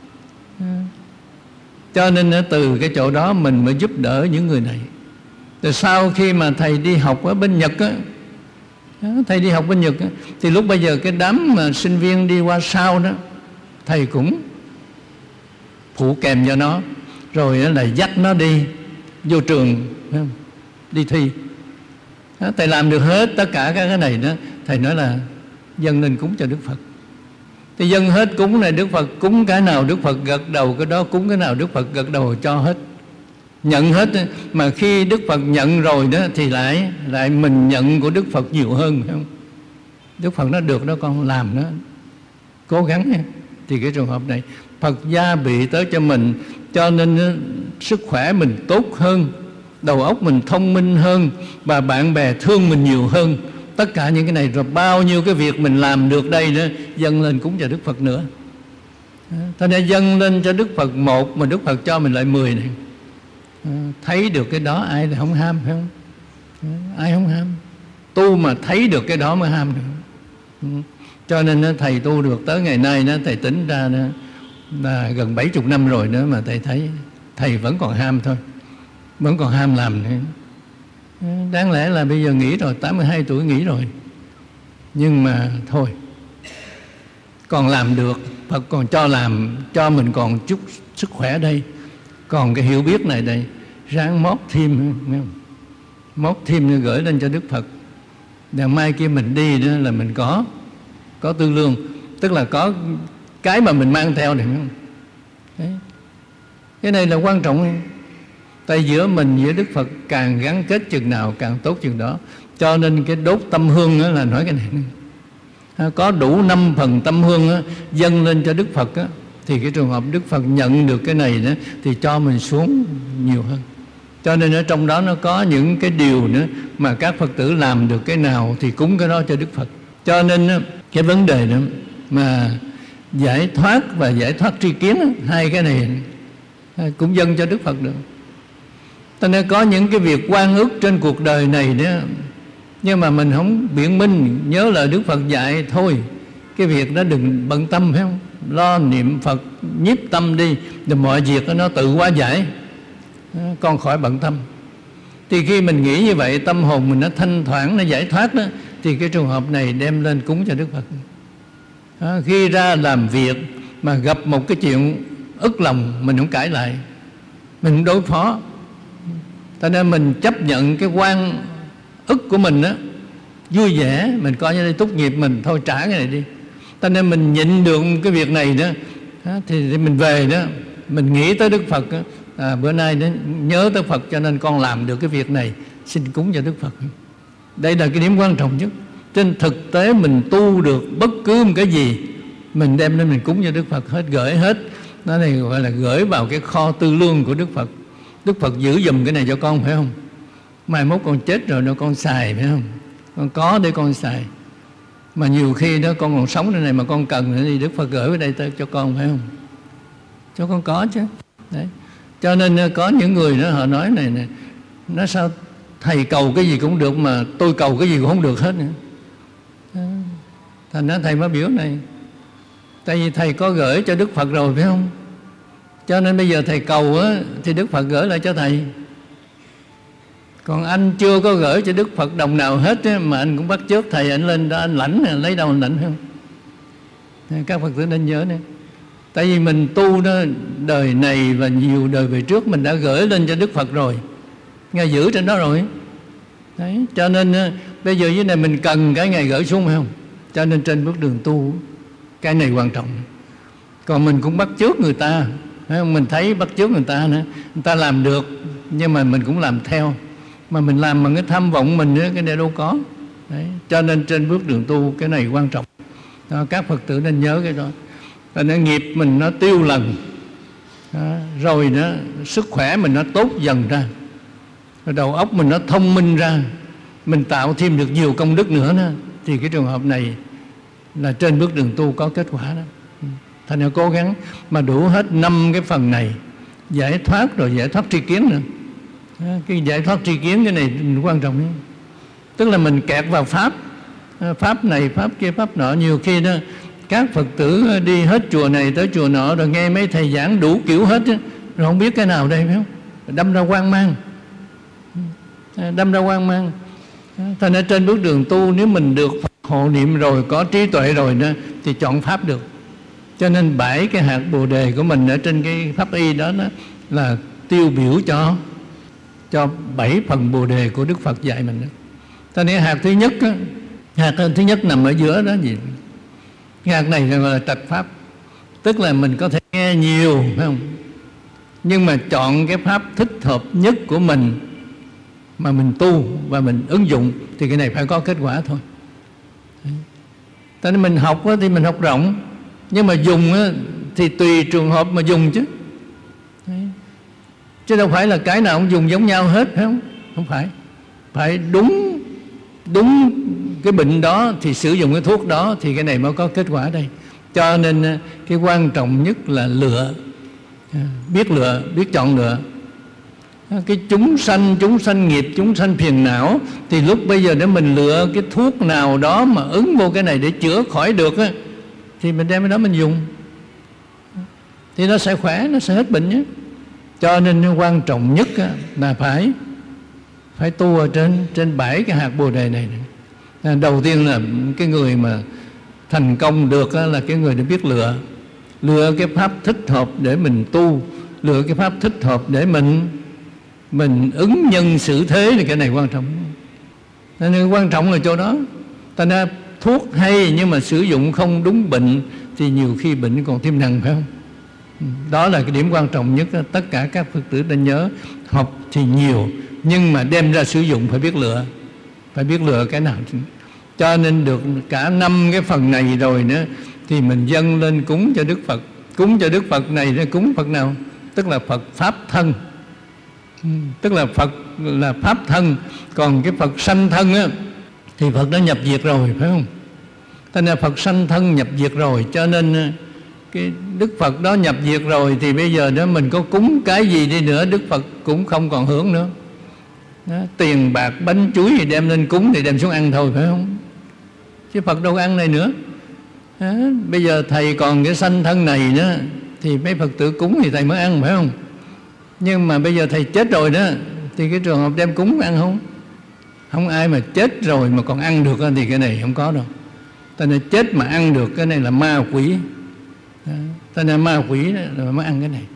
Cho nên từ cái chỗ đó mình mới giúp đỡ những người này. Từ sau khi mà thầy đi học ở bên Nhật á, thầy đi học bên Nhật á, thì lúc bây giờ cái đám mà sinh viên đi qua sau đó, thầy cũng phụ kèm cho nó, rồi là dắt nó đi vô trường, đi thi. Thầy làm được hết tất cả các cái này đó. Thầy nói là dâng lên cúng cho Đức Phật. Thì dâng hết cúng này, Đức Phật cúng cái nào Đức Phật gật đầu cái đó, cúng cái nào Đức Phật gật đầu cho hết, nhận hết. Mà khi Đức Phật nhận rồi đó thì lại lại mình nhận của Đức Phật nhiều hơn, phải không? Đức Phật nó được đó con, làm nó cố gắng nha. Thì cái trường hợp này Phật gia bị tới cho mình, cho nên sức khỏe mình tốt hơn, đầu óc mình thông minh hơn, và bạn bè thương mình nhiều hơn. Tất cả những cái này rồi bao nhiêu cái việc mình làm được đây đó, dâng lên cúng cho Đức Phật nữa. Thế nên dâng lên cho Đức Phật một mà Đức Phật cho mình lại mười này. Thấy được cái đó ai là không ham, phải không? Ai không ham? Tu mà thấy được cái đó mới ham được. Cho nên thầy tu được tới ngày nay đó, thầy tính ra đó, là gần bảy chục năm rồi nữa mà thầy thấy thầy vẫn còn ham thôi, vẫn còn ham làm nữa. Đáng lẽ là bây giờ nghỉ rồi, tám mươi hai tuổi nghỉ rồi, nhưng mà thôi, còn làm được. Phật còn cho làm, cho mình còn chút sức khỏe đây, còn cái hiểu biết này đây, ráng mót thêm, mót thêm gửi lên cho Đức Phật. Ngày mai kia mình đi đó là mình có có tư lương, tức là có cái mà mình mang theo này, không? Đấy. Cái này là quan trọng. Tại giữa mình với Đức Phật càng gắn kết chừng nào càng tốt chừng đó. Cho nên cái đốt tâm hương đó là nói cái này, có đủ năm phần tâm hương đó, dâng lên cho Đức Phật đó, thì cái trường hợp Đức Phật nhận được cái này đó, thì cho mình xuống nhiều hơn. Cho nên ở trong đó nó có những cái điều nữa mà các Phật tử làm được cái nào thì cúng cái đó cho Đức Phật. Cho nên cái vấn đề đó mà giải thoát và giải thoát tri kiến đó, hai cái này cũng dâng cho Đức Phật được. Cho nên có những cái việc oan ức trên cuộc đời này đó, nhưng mà mình không biện minh, nhớ lời Đức Phật dạy thôi. cái việc đó đừng bận tâm, phải không? Lo niệm Phật nhiếp tâm đi, rồi mọi việc đó nó tự hóa giải, con khỏi bận tâm. Thì khi mình nghĩ như vậy, tâm hồn mình nó thanh thoảng, nó giải thoát đó, thì cái trường hợp này đem lên cúng cho Đức Phật. Đó, khi ra làm việc mà gặp một cái chuyện ức lòng, mình không cãi lại, mình không đối phó. Cho nên mình chấp nhận cái quan ức của mình đó, vui vẻ, mình coi như đây tốt nghiệp mình, thôi trả cái này đi. Cho nên mình nhịn được cái việc này đó, đó thì, thì mình về đó, mình nghĩ tới Đức Phật đó, à, bữa nay đó, nhớ tới Phật cho nên con làm được cái việc này, xin cúng cho Đức Phật. Đây là cái điểm quan trọng nhất. Trên thực tế mình tu được bất cứ một cái gì, mình đem lên mình cúng cho Đức Phật hết, gửi hết. Nó này gọi là gửi vào cái kho tư lương của Đức Phật. Đức Phật giữ giùm cái này cho con, phải không? Mai mốt con chết rồi nó con xài, phải không? Con có để con xài. Mà nhiều khi đó con còn sống đây này mà con cần thì Đức Phật gửi ở đây tới cho con, phải không? Cho con có chứ. Đấy. Cho nên có những người đó họ nói này này, nói sao thầy cầu cái gì cũng được mà tôi cầu cái gì cũng không được hết nữa. Thành ra thầy mới biểu này, tại vì thầy có gửi cho Đức Phật rồi, phải không? Cho nên bây giờ thầy cầu á, thì Đức Phật gửi lại cho thầy. Còn anh chưa có gửi cho Đức Phật đồng nào hết á, mà anh cũng bắt chước thầy, anh lên đó anh lãnh, lấy đâu anh lãnh, phải không? Các Phật tử nên nhớ này. Tại vì mình tu đó, đời này và nhiều đời về trước mình đã gửi lên cho Đức Phật rồi, Ngài giữ trên đó rồi. Đấy, cho nên bây giờ dưới này mình cần cái Ngài gửi xuống, phải không? Cho nên trên bước đường tu, cái này quan trọng. Còn mình cũng bắt chước người ta, phải không? Mình thấy bắt chước người ta nữa, người ta làm được, nhưng mà mình cũng làm theo. Mà mình làm bằng cái tham vọng mình nữa, cái này đâu có. Đấy, cho nên trên bước đường tu, cái này quan trọng. Đó, các Phật tử nên nhớ cái đó. Và nó nghiệp mình nó tiêu lần, đó, rồi nó sức khỏe mình nó tốt dần ra, rồi đầu óc mình nó thông minh ra, mình tạo thêm được nhiều công đức nữa đó, thì cái trường hợp này là trên bước đường tu có kết quả đó. Thành ra cố gắng mà đủ hết năm cái phần này, giải thoát rồi giải thoát tri kiến nữa. Đó, cái giải thoát tri kiến cái này quan trọng nhất. Tức là mình kẹt vào pháp, pháp này pháp kia pháp nọ. Nhiều khi đó các Phật tử đi hết chùa này tới chùa nọ, rồi nghe mấy thầy giảng đủ kiểu hết á, rồi không biết cái nào đây, phải không? Đâm ra hoang mang, đâm ra hoang mang. Thành ra trên bước đường tu, nếu mình được Phật hộ niệm rồi, có trí tuệ rồi đó, thì chọn pháp được. Cho nên bảy cái hạt bồ đề của mình ở trên cái pháp y đó, đó là tiêu biểu cho cho bảy phần bồ đề của Đức Phật dạy mình đó. Cho nên hạt thứ nhất á, hạt thứ nhất nằm ở giữa đó gì? Cái hạt này gọi là trạch pháp. Tức là mình có thể nghe nhiều, phải không? Nhưng mà chọn cái pháp thích hợp nhất của mình mà mình tu và mình ứng dụng, thì cái này phải có kết quả thôi. Cho nên mình học thì mình học rộng, nhưng mà dùng thì tùy trường hợp mà dùng chứ. Đấy. Chứ đâu phải là cái nào cũng dùng giống nhau hết, phải không? Không phải. Phải đúng đúng cái bệnh đó thì sử dụng cái thuốc đó, thì cái này mới có kết quả đây. Cho nên cái quan trọng nhất là lựa, biết lựa, biết chọn lựa. Cái chúng sanh, chúng sanh nghiệp, chúng sanh phiền não, thì lúc bây giờ nếu mình lựa cái thuốc nào đó mà ứng vô cái này để chữa khỏi được á, thì mình đem cái đó mình dùng, thì nó sẽ khỏe, nó sẽ hết bệnh nhé. Cho nên cái quan trọng nhất á, là phải phải tu ở trên trên bảy cái hạt bồ đề này. Đầu tiên là cái người mà thành công được á, là cái người đã biết lựa, lựa cái pháp thích hợp để mình tu, lựa cái pháp thích hợp để mình mình ứng nhân xử thế, thì cái này quan trọng. Nên quan trọng là chỗ đó. Ta nên thuốc hay nhưng mà sử dụng không đúng bệnh thì nhiều khi bệnh còn thêm nặng, phải không? Đó là cái điểm quan trọng nhất. Tất cả các Phật tử nên nhớ, học thì nhiều nhưng mà đem ra sử dụng phải biết lựa, phải biết lựa cái nào. Cho nên được cả năm cái phần này rồi nữa thì mình dâng lên cúng cho Đức Phật. Cúng cho Đức Phật này là cúng Phật nào? Tức là Phật Pháp thân. Tức là Phật là Pháp thân. Còn cái Phật sanh thân á, thì Phật đã nhập diệt rồi, phải không? Thế nên Phật sanh thân nhập diệt rồi, cho nên cái Đức Phật đó nhập diệt rồi, thì bây giờ đó mình có cúng cái gì đi nữa, Đức Phật cũng không còn hưởng nữa. Đó, tiền bạc bánh chuối thì đem lên cúng thì đem xuống ăn thôi, phải không? Chứ Phật đâu ăn này nữa. À, bây giờ thầy còn cái sanh thân này nữa thì mấy Phật tử cúng thì thầy mới ăn, phải không? Nhưng mà bây giờ thầy chết rồi đó thì cái trường hợp đem cúng ăn không? Không ai mà chết rồi mà còn ăn được thì cái này không có đâu. Cho nên chết mà ăn được cái này là ma quỷ. Cho nên ma quỷ là mới ăn cái này.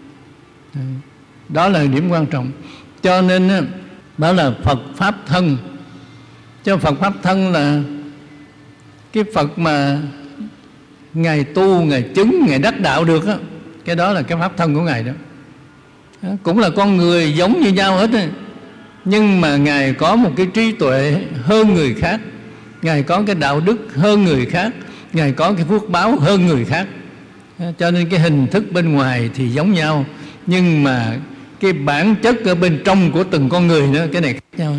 Đó là điểm quan trọng. Cho nên đó là Phật Pháp thân. Chứ Phật Pháp thân là cái Phật mà Ngài tu, Ngài chứng, Ngài đắc đạo được đó. Cái đó là cái Pháp thân của Ngài đó. Cũng là con người giống như nhau hết ấy. Nhưng mà Ngài có một cái trí tuệ hơn người khác, Ngài có cái đạo đức hơn người khác, Ngài có cái phước báo hơn người khác. Cho nên cái hình thức bên ngoài thì giống nhau, nhưng mà cái bản chất ở bên trong của từng con người nữa, cái này khác nhau.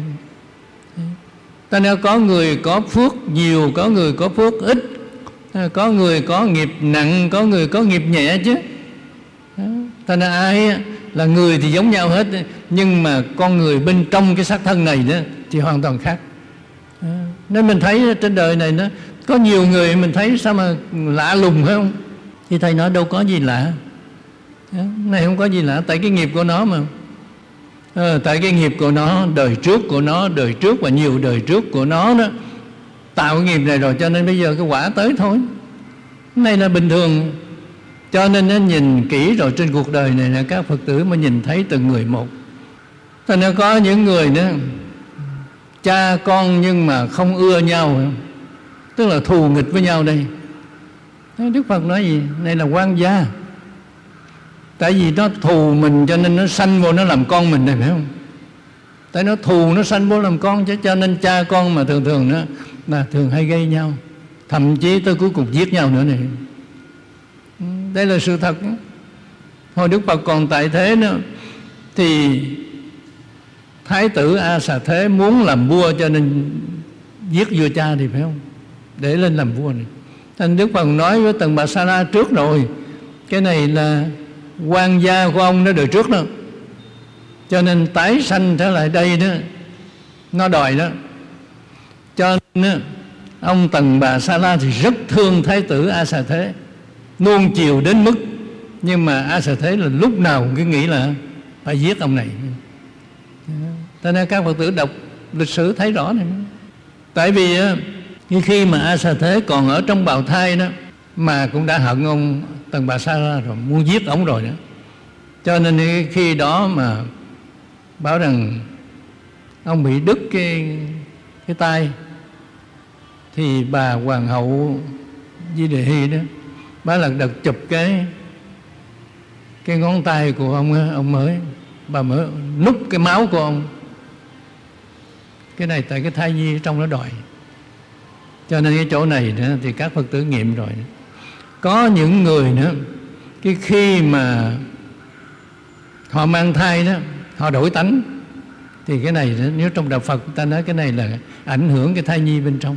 Ta nên có người có phước nhiều, có người có phước ít, có người có nghiệp nặng, có người có nghiệp nhẹ chứ. Ta nên ai là người thì giống nhau hết, nhưng mà con người bên trong cái xác thân này đó thì hoàn toàn khác. Nên mình thấy trên đời này nó có nhiều người mình thấy sao mà lạ lùng, phải không? Thì thầy nói đâu có gì lạ. Này không có gì lạ, tại cái nghiệp của nó mà. À, tại cái nghiệp của nó, đời trước của nó, đời trước và nhiều đời trước của nó đó tạo cái nghiệp này rồi, cho nên bây giờ cái quả tới thôi. Cái này là bình thường. Cho nên nó nhìn kỹ rồi trên cuộc đời này là các Phật tử mới nhìn thấy từng người một. Cho nên có những người nữa cha con nhưng mà không ưa nhau, tức là thù nghịch với nhau đây. Đức Phật nói gì? Này là oan gia. Tại vì nó thù mình cho nên nó sanh vô nó làm con mình này, phải không? Tại nó thù nó sanh vô làm con chứ. Cho nên cha con mà thường thường nó là thường hay gây nhau, thậm chí tới cuối cùng giết nhau nữa này. Đây là sự thật. Hồi Đức Phật còn tại thế nữa thì Thái tử A Xà Thế muốn làm vua cho nên giết vua cha thì phải không? Để lên làm vua này. Thành Đức Phật nói với Tần Bà Sa La trước rồi, cái này là quan gia của ông nó đời trước đó, cho nên tái sanh trở lại đây đó, nó đòi đó. Cho nên ông Tần Bà Sa La thì rất thương Thái tử A Xà Thế, nuông chiều đến mức, nhưng mà A Xà Thế là lúc nào cũng cứ nghĩ là phải giết ông này. Cho nên các Phật tử đọc lịch sử thấy rõ này. Tại vì khi mà A Xà Thế còn ở trong bào thai đó mà cũng đã hận ông Tần Bà Sa La rồi, muốn giết ông rồi đó. Cho nên khi đó mà bảo rằng ông bị đứt cái cái tay, thì bà hoàng hậu Di Đề Hy đó, bà lật đật chụp cái cái ngón tay của ông ông mới, bà mới nút cái máu của ông. Cái này tại cái thai nhi trong nó đòi. Cho nên cái chỗ này nữa thì các Phật tử nghiệm rồi. Có những người nữa, cái khi mà họ mang thai đó, họ đổi tánh, thì cái này nếu trong đạo Phật ta nói cái này là ảnh hưởng cái thai nhi bên trong.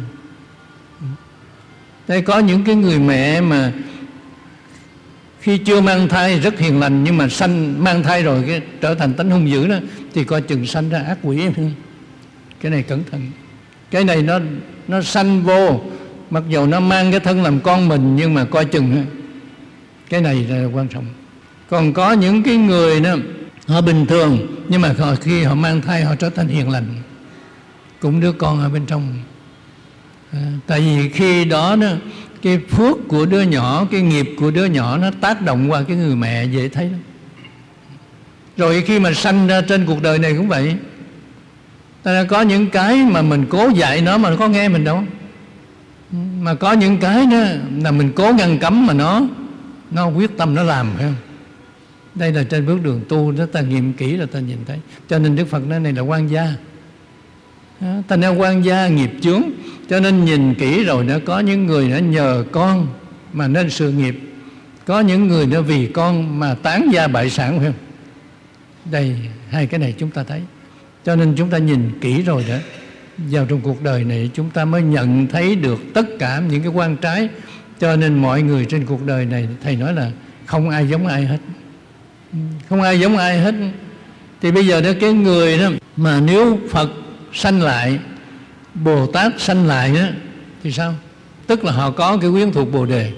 Đây có những cái người mẹ mà khi chưa mang thai rất hiền lành, nhưng mà sanh mang thai rồi cái trở thành tánh hung dữ đó, thì coi chừng sanh ra ác quỷ. Cái này cẩn thận. Cái này nó nó sanh vô, mặc dù nó mang cái thân làm con mình, nhưng mà coi chừng. Cái này là quan trọng. Còn có những cái người đó, họ bình thường, nhưng mà họ, khi họ mang thai họ trở thành hiền lành, cũng đứa con ở bên trong. À, tại vì khi đó, đó cái phước của đứa nhỏ, cái nghiệp của đứa nhỏ nó tác động qua cái người mẹ, dễ thấy đó. Rồi khi mà sanh ra trên cuộc đời này cũng vậy. Ta có những cái mà mình cố dạy nó mà nó có nghe mình đâu. Mà có những cái đó là mình cố ngăn cấm mà nó nó quyết tâm nó làm, phải không? Đây là trên bước đường tu đó, ta nghiệm kỹ là ta nhìn thấy. Cho nên Đức Phật nói này là oan gia. Ta nói oan gia nghiệp chướng. Cho nên nhìn kỹ rồi nó có những người nó nhờ con mà nên sự nghiệp, có những người nó vì con mà tán gia bại sản, phải không? Đây, hai cái này chúng ta thấy. Cho nên chúng ta nhìn kỹ rồi đó, vào trong cuộc đời này chúng ta mới nhận thấy được tất cả những cái quan trái. Cho nên mọi người trên cuộc đời này, Thầy nói là không ai giống ai hết. Không ai giống ai hết. Thì bây giờ đó cái người đó mà nếu Phật sanh lại, Bồ Tát sanh lại đó, thì sao? tức là họ có cái quyến thuộc Bồ Đề.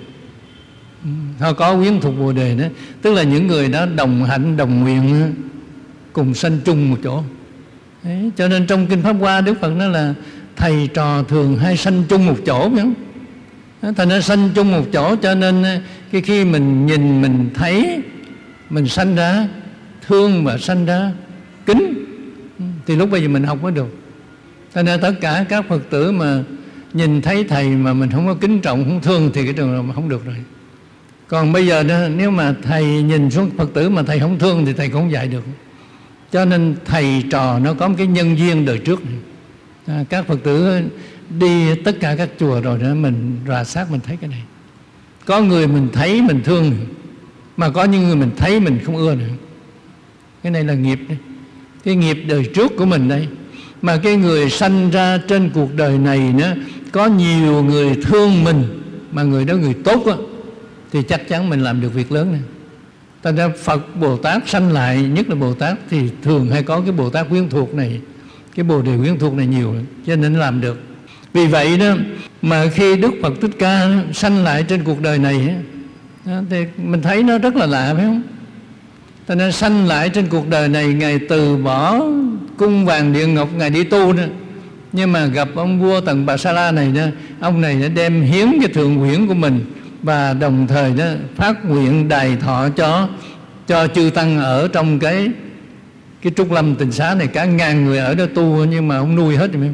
Họ có quyến thuộc Bồ Đề đó, tức là những người đó đồng hạnh đồng nguyện cùng sanh chung một chỗ. Đấy, cho nên trong Kinh Pháp Hoa Đức Phật nói là thầy trò thường hay sanh chung một chỗ, phải không? Thành ra sanh chung một chỗ, cho nên cái khi mình nhìn mình thấy mình sanh ra thương và sanh ra kính, thì lúc bây giờ mình học mới được. Cho nên tất cả các Phật tử mà nhìn thấy thầy mà mình không có kính trọng, không thương thì cái trường hợp không được rồi. Còn bây giờ đó, nếu mà thầy nhìn xuống Phật tử mà thầy không thương thì thầy cũng không dạy được. Cho nên thầy trò nó có một cái nhân duyên đời trước này. À, các Phật tử đi tất cả các chùa rồi đó, mình rà sát mình thấy cái này. Có người mình thấy mình thương, mà có những người mình thấy mình không ưa nữa. Cái này là nghiệp đấy. Cái nghiệp đời trước của mình đây. Mà cái người sanh ra trên cuộc đời này nữa, có nhiều người thương mình, mà người đó người tốt á, thì chắc chắn mình làm được việc lớn này. Thành ra Phật Bồ Tát sanh lại, nhất là Bồ Tát thì thường hay có cái Bồ Tát quyến thuộc này, cái Bồ Đề quyến thuộc này nhiều, cho nên làm được. Vì vậy đó mà khi Đức Phật Thích Ca sanh lại trên cuộc đời này đó, thì mình thấy nó rất là lạ, phải không? Cho nên sanh lại trên cuộc đời này, Ngài từ bỏ cung vàng điện ngọc, Ngài đi tu đó. Nhưng mà gặp ông vua Tần Bà Sa La này đó, ông này đã đem hiến cái thượng quyển của mình, và đồng thời đó phát nguyện đài thọ cho cho chư tăng ở trong cái cái Trúc Lâm Tịnh Xá này, cả ngàn người ở đó tu, nhưng mà ông nuôi hết rồi.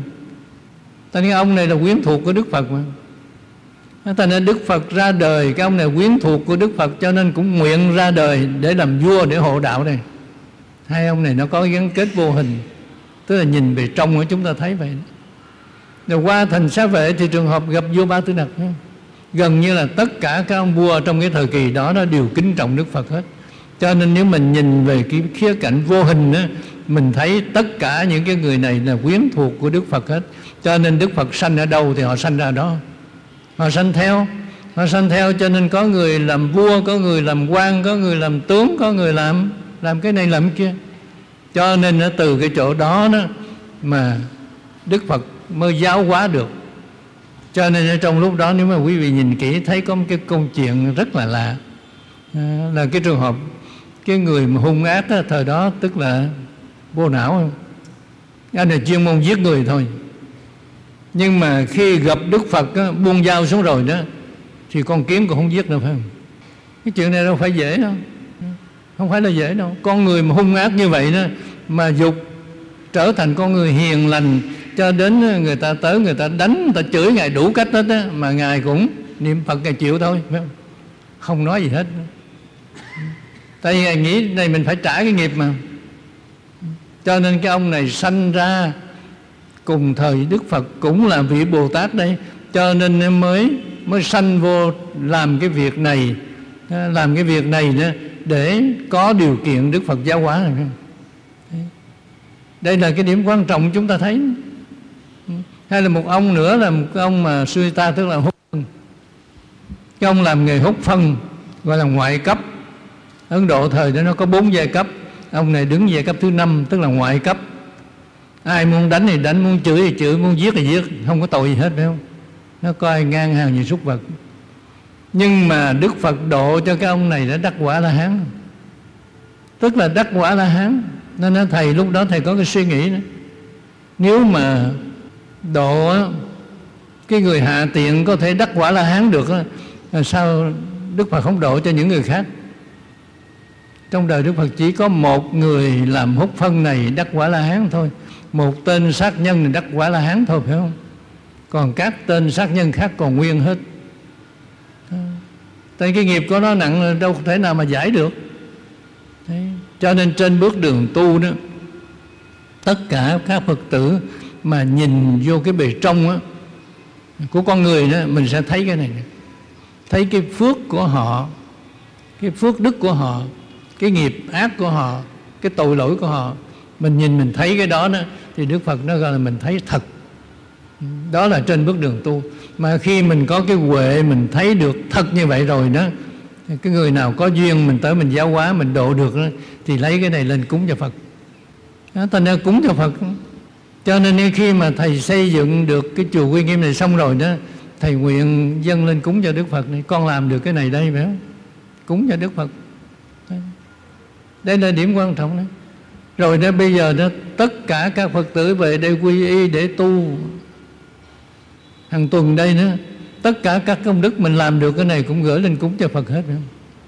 Tại nên ông này là quyến thuộc của Đức Phật mà. Tại nên Đức Phật ra đời, cái ông này quyến thuộc của Đức Phật, cho nên cũng nguyện ra đời để làm vua, để hộ đạo này. Hai ông này nó có gắn kết vô hình, tức là nhìn về trong của chúng ta thấy vậy. Rồi qua thành Xá Vệ thì trường hợp gặp vua Ba Tư Nặc, gần như là tất cả các ông vua trong cái thời kỳ đó nó đều kính trọng Đức Phật hết. Cho nên nếu mình nhìn về cái khía cạnh vô hình đó, mình thấy tất cả những cái người này là quyến thuộc của Đức Phật hết. Cho nên Đức Phật sanh ở đâu thì họ sanh ra đó, họ sanh theo, họ sanh theo. Cho nên có người làm vua, có người làm quan, có người làm tướng, có người làm làm cái này làm cái kia. Cho nên nó từ cái chỗ đó đó mà Đức Phật mới giáo hóa được. Cho nên trong lúc đó, nếu mà quý vị nhìn kỹ thấy có một cái câu chuyện rất là lạ, à, là cái trường hợp cái người mà hung ác đó, thời đó tức là vô não, anh là chuyên môn giết người thôi. Nhưng mà khi gặp Đức Phật đó, buông dao xuống rồi đó, thì con kiến cũng không giết đâu, phải không? Cái chuyện này đâu phải dễ đâu, không phải là dễ đâu. Con người mà hung ác như vậy đó, mà dục trở thành con người hiền lành, cho đến người ta tới người ta đánh, người ta chửi Ngài đủ cách hết á, mà Ngài cũng niệm Phật, Ngài chịu thôi, phải không? Không nói gì hết. Tại vì Ngài nghĩ này mình phải trả cái nghiệp mà. Cho nên cái ông này sanh ra cùng thời Đức Phật cũng là vị Bồ Tát đây, cho nên mới mới sanh vô làm cái việc này, làm cái việc này đó để có điều kiện Đức Phật giáo hóa này. Đây là cái điểm quan trọng chúng ta thấy. Hay là một ông nữa là một cái ông mà Suyata, tức là hút phân. Cái ông làm nghề hút phân gọi là ngoại cấp. Ấn Độ thời đó nó có bốn giai cấp, ông này đứng giai cấp thứ năm, tức là ngoại cấp. Ai muốn đánh thì đánh, muốn chửi thì chửi, muốn giết thì giết, không có tội gì hết, phải không? Nó coi ngang hàng như súc vật. Nhưng mà Đức Phật độ cho cái ông này đã đắc quả La Hán, tức là đắc quả La Hán. Nên nói thầy lúc đó thầy có cái suy nghĩ đó, nếu mà độ cái người hạ tiện có thể đắc quả La Hán được, sao Đức Phật không độ cho những người khác? Trong đời Đức Phật chỉ có một người làm hút phân này đắc quả La Hán thôi, một tên sát nhân này đắc quả La Hán thôi, phải không? Còn các tên sát nhân khác còn nguyên hết. Tại cái nghiệp của nó nặng là đâu thể nào mà giải được. Đấy. Cho nên trên bước đường tu đó, tất cả các Phật tử mà nhìn vô cái bề trong đó, của con người đó, mình sẽ thấy cái này này. Thấy cái phước của họ, cái phước đức của họ, cái nghiệp ác của họ, cái tội lỗi của họ. Mình nhìn mình thấy cái đó, đó thì Đức Phật nó gọi là mình thấy thật. Đó là trên bước đường tu. Mà khi mình có cái huệ, mình thấy được thật như vậy rồi đó, cái người nào có duyên mình tới mình giáo hóa, mình độ được đó, thì lấy cái này lên cúng cho Phật. Đó, thành ra cúng cho Phật. Cho nên khi mà thầy xây dựng được cái chùa Quy Nghiêm này xong rồi đó, thầy nguyện dâng lên cúng cho Đức Phật này, con làm được cái này đây phải không? Cúng cho Đức Phật. Đây là điểm quan trọng đấy. Rồi đó bây giờ đó tất cả các Phật tử về đây quy y để tu hàng tuần đây nữa, tất cả các công đức mình làm được cái này cũng gửi lên cúng cho Phật hết phải không?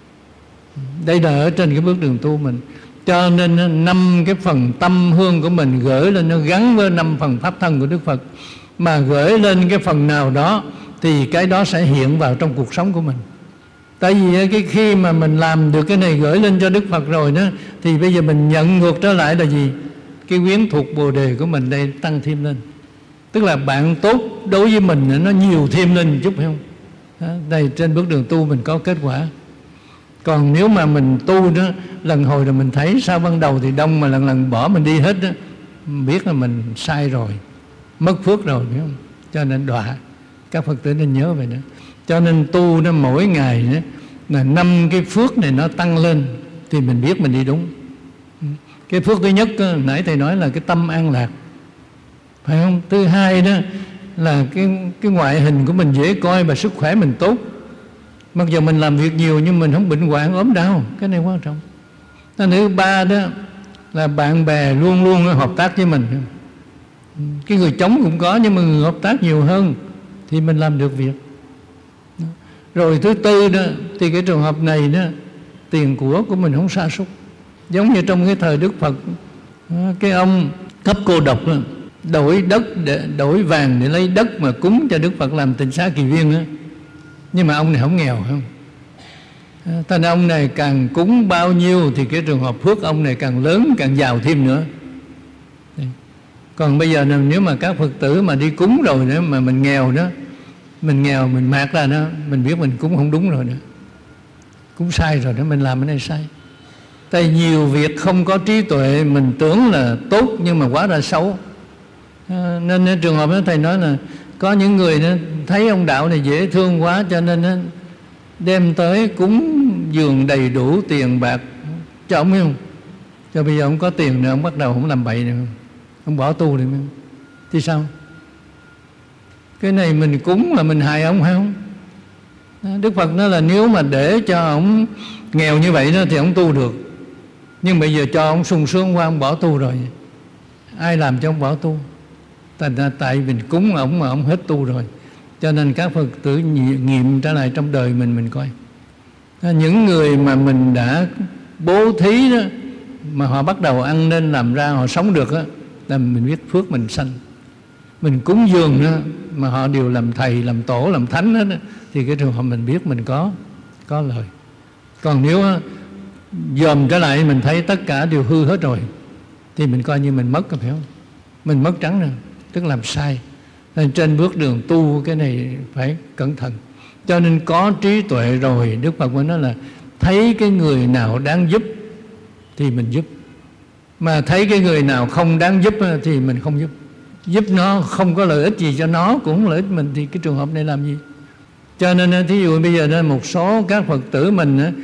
Đây là ở trên cái bước đường tu mình. Cho nên năm cái phần tâm hương của mình gửi lên, nó gắn với năm phần pháp thân của Đức Phật. Mà gửi lên cái phần nào đó thì cái đó sẽ hiện vào trong cuộc sống của mình. Tại vì cái khi mà mình làm được cái này gửi lên cho Đức Phật rồi đó, thì bây giờ mình nhận ngược trở lại là gì? Cái quyến thuộc Bồ Đề của mình đây tăng thêm lên. Tức là bạn tốt đối với mình nó nhiều thêm lên một chút phải không? Đây trên bước đường tu mình có kết quả. Còn nếu mà mình tu đó, lần hồi rồi mình thấy sao ban đầu thì đông mà lần lần bỏ mình đi hết đó, biết là mình sai rồi, mất phước rồi phải không? Cho nên đọa. Các Phật tử nên nhớ vậy đó. Cho nên tu nó mỗi ngày đó, là năm cái phước này nó tăng lên thì mình biết mình đi đúng. Cái phước thứ nhất đó, nãy thầy nói là cái tâm an lạc, phải không? Thứ hai đó là cái, cái ngoại hình của mình dễ coi và sức khỏe mình tốt. Mặc dù mình làm việc nhiều nhưng mình không bệnh hoạn ốm đau, cái này quan trọng. Thứ ba đó là bạn bè luôn luôn hợp tác với mình. Cái người chống cũng có nhưng mà người hợp tác nhiều hơn thì mình làm được việc. Rồi thứ tư đó thì cái trường hợp này đó, tiền của của mình không sa sút. Giống như trong cái thời Đức Phật, cái ông cấp cô độc đó, đổi đất để, đổi vàng để lấy đất mà cúng cho Đức Phật làm tịnh xá kỳ viên đó. Nhưng mà ông này không nghèo không? Thành ông này càng cúng bao nhiêu thì cái trường hợp phước ông này càng lớn, càng giàu thêm nữa. Còn bây giờ nếu mà các Phật tử mà đi cúng rồi nữa mà mình nghèo đó, mình nghèo mình mạt ra đó, mình biết mình cúng không đúng rồi nữa, cúng sai rồi đó, mình làm cái này sai. Tại nhiều việc không có trí tuệ, mình tưởng là tốt nhưng mà quá ra xấu. À, nên cái trường hợp đó thầy nói là có những người đó, thấy ông đạo này dễ thương quá cho nên đó, đem tới cúng dường đầy đủ tiền bạc cho ông, không? Cho bây giờ ông có tiền nữa, ông bắt đầu không làm bậy nữa, ông bỏ tu đi, thì sao? Cái này mình cúng là mình hại ông hay không? Đức Phật nói là nếu mà để cho ông nghèo như vậy đó thì ông tu được. Nhưng bây giờ cho ông sung sướng qua, ông bỏ tu rồi. Ai làm cho ông bỏ tu? Tại, tại mình cúng ông mà ông hết tu rồi. Cho nên các Phật tử nghiệm trở lại trong đời mình, mình coi. Những người mà mình đã bố thí đó, mà họ bắt đầu ăn nên làm ra, họ sống được đó, là mình biết phước mình sanh. Mình cúng dường đó, mà họ đều làm thầy, làm tổ, làm thánh hết đó, thì cái trường hợp mình biết mình có có lời. Còn nếu dòm trở lại mình thấy tất cả đều hư hết rồi thì mình coi như mình mất, phải không? Mình mất trắng rồi, tức làm sai. Nên trên bước đường tu cái này phải cẩn thận. Cho nên có trí tuệ rồi, Đức Phật mới nói là thấy cái người nào đáng giúp thì mình giúp, mà thấy cái người nào không đáng giúp thì mình không giúp. Giúp nó không có lợi ích gì cho nó, cũng không lợi ích mình, thì cái trường hợp này làm gì? Cho nên thí dụ bây giờ nên một số các Phật tử mình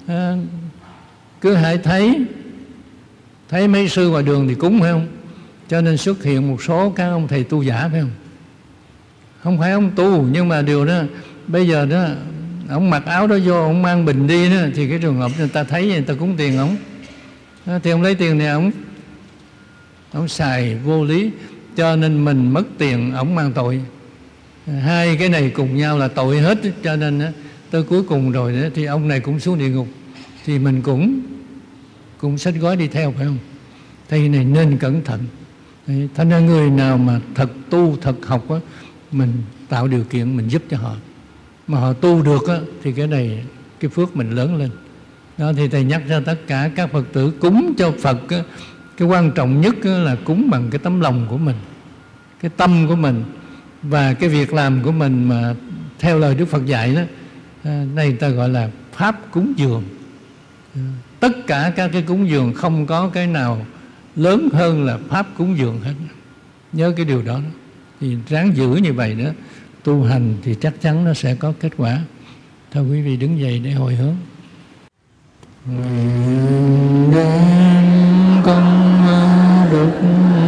cứ hãy thấy thấy mấy sư ngoài đường thì cúng, phải không? Cho nên xuất hiện một số các ông thầy tu giả, phải không? Không phải ông tu, nhưng mà điều đó bây giờ đó ông mặc áo đó vô, ông mang bình đi đó, thì cái trường hợp người ta thấy người ta cúng tiền ông, thì ông lấy tiền này ông ông xài vô lý, cho nên mình mất tiền, ông mang tội. Hai cái này cùng nhau là tội hết. Cho nên tới cuối cùng rồi đó, thì ông này cũng xuống địa ngục, thì mình cũng cũng xách gói đi theo, phải không? Thế này nên cẩn thận. Thành ra người nào mà thật tu, thật học á, mình tạo điều kiện mình giúp cho họ, mà họ tu được á, thì cái này cái phước mình lớn lên. Đó thì thầy nhắc cho tất cả các Phật tử cúng cho Phật á, cái quan trọng nhất là cúng bằng cái tấm lòng của mình, cái tâm của mình và cái việc làm của mình mà theo lời Đức Phật dạy đó. À, đây người ta gọi là pháp cúng dường. Tất cả các cái cúng dường không có cái nào lớn hơn là pháp cúng dường hết. Nhớ cái điều đó, đó. Thì ráng giữ như vậy đó, tu hành thì chắc chắn nó sẽ có kết quả. Thôi quý vị đứng dậy để hồi hướng. Nguyện đem công đức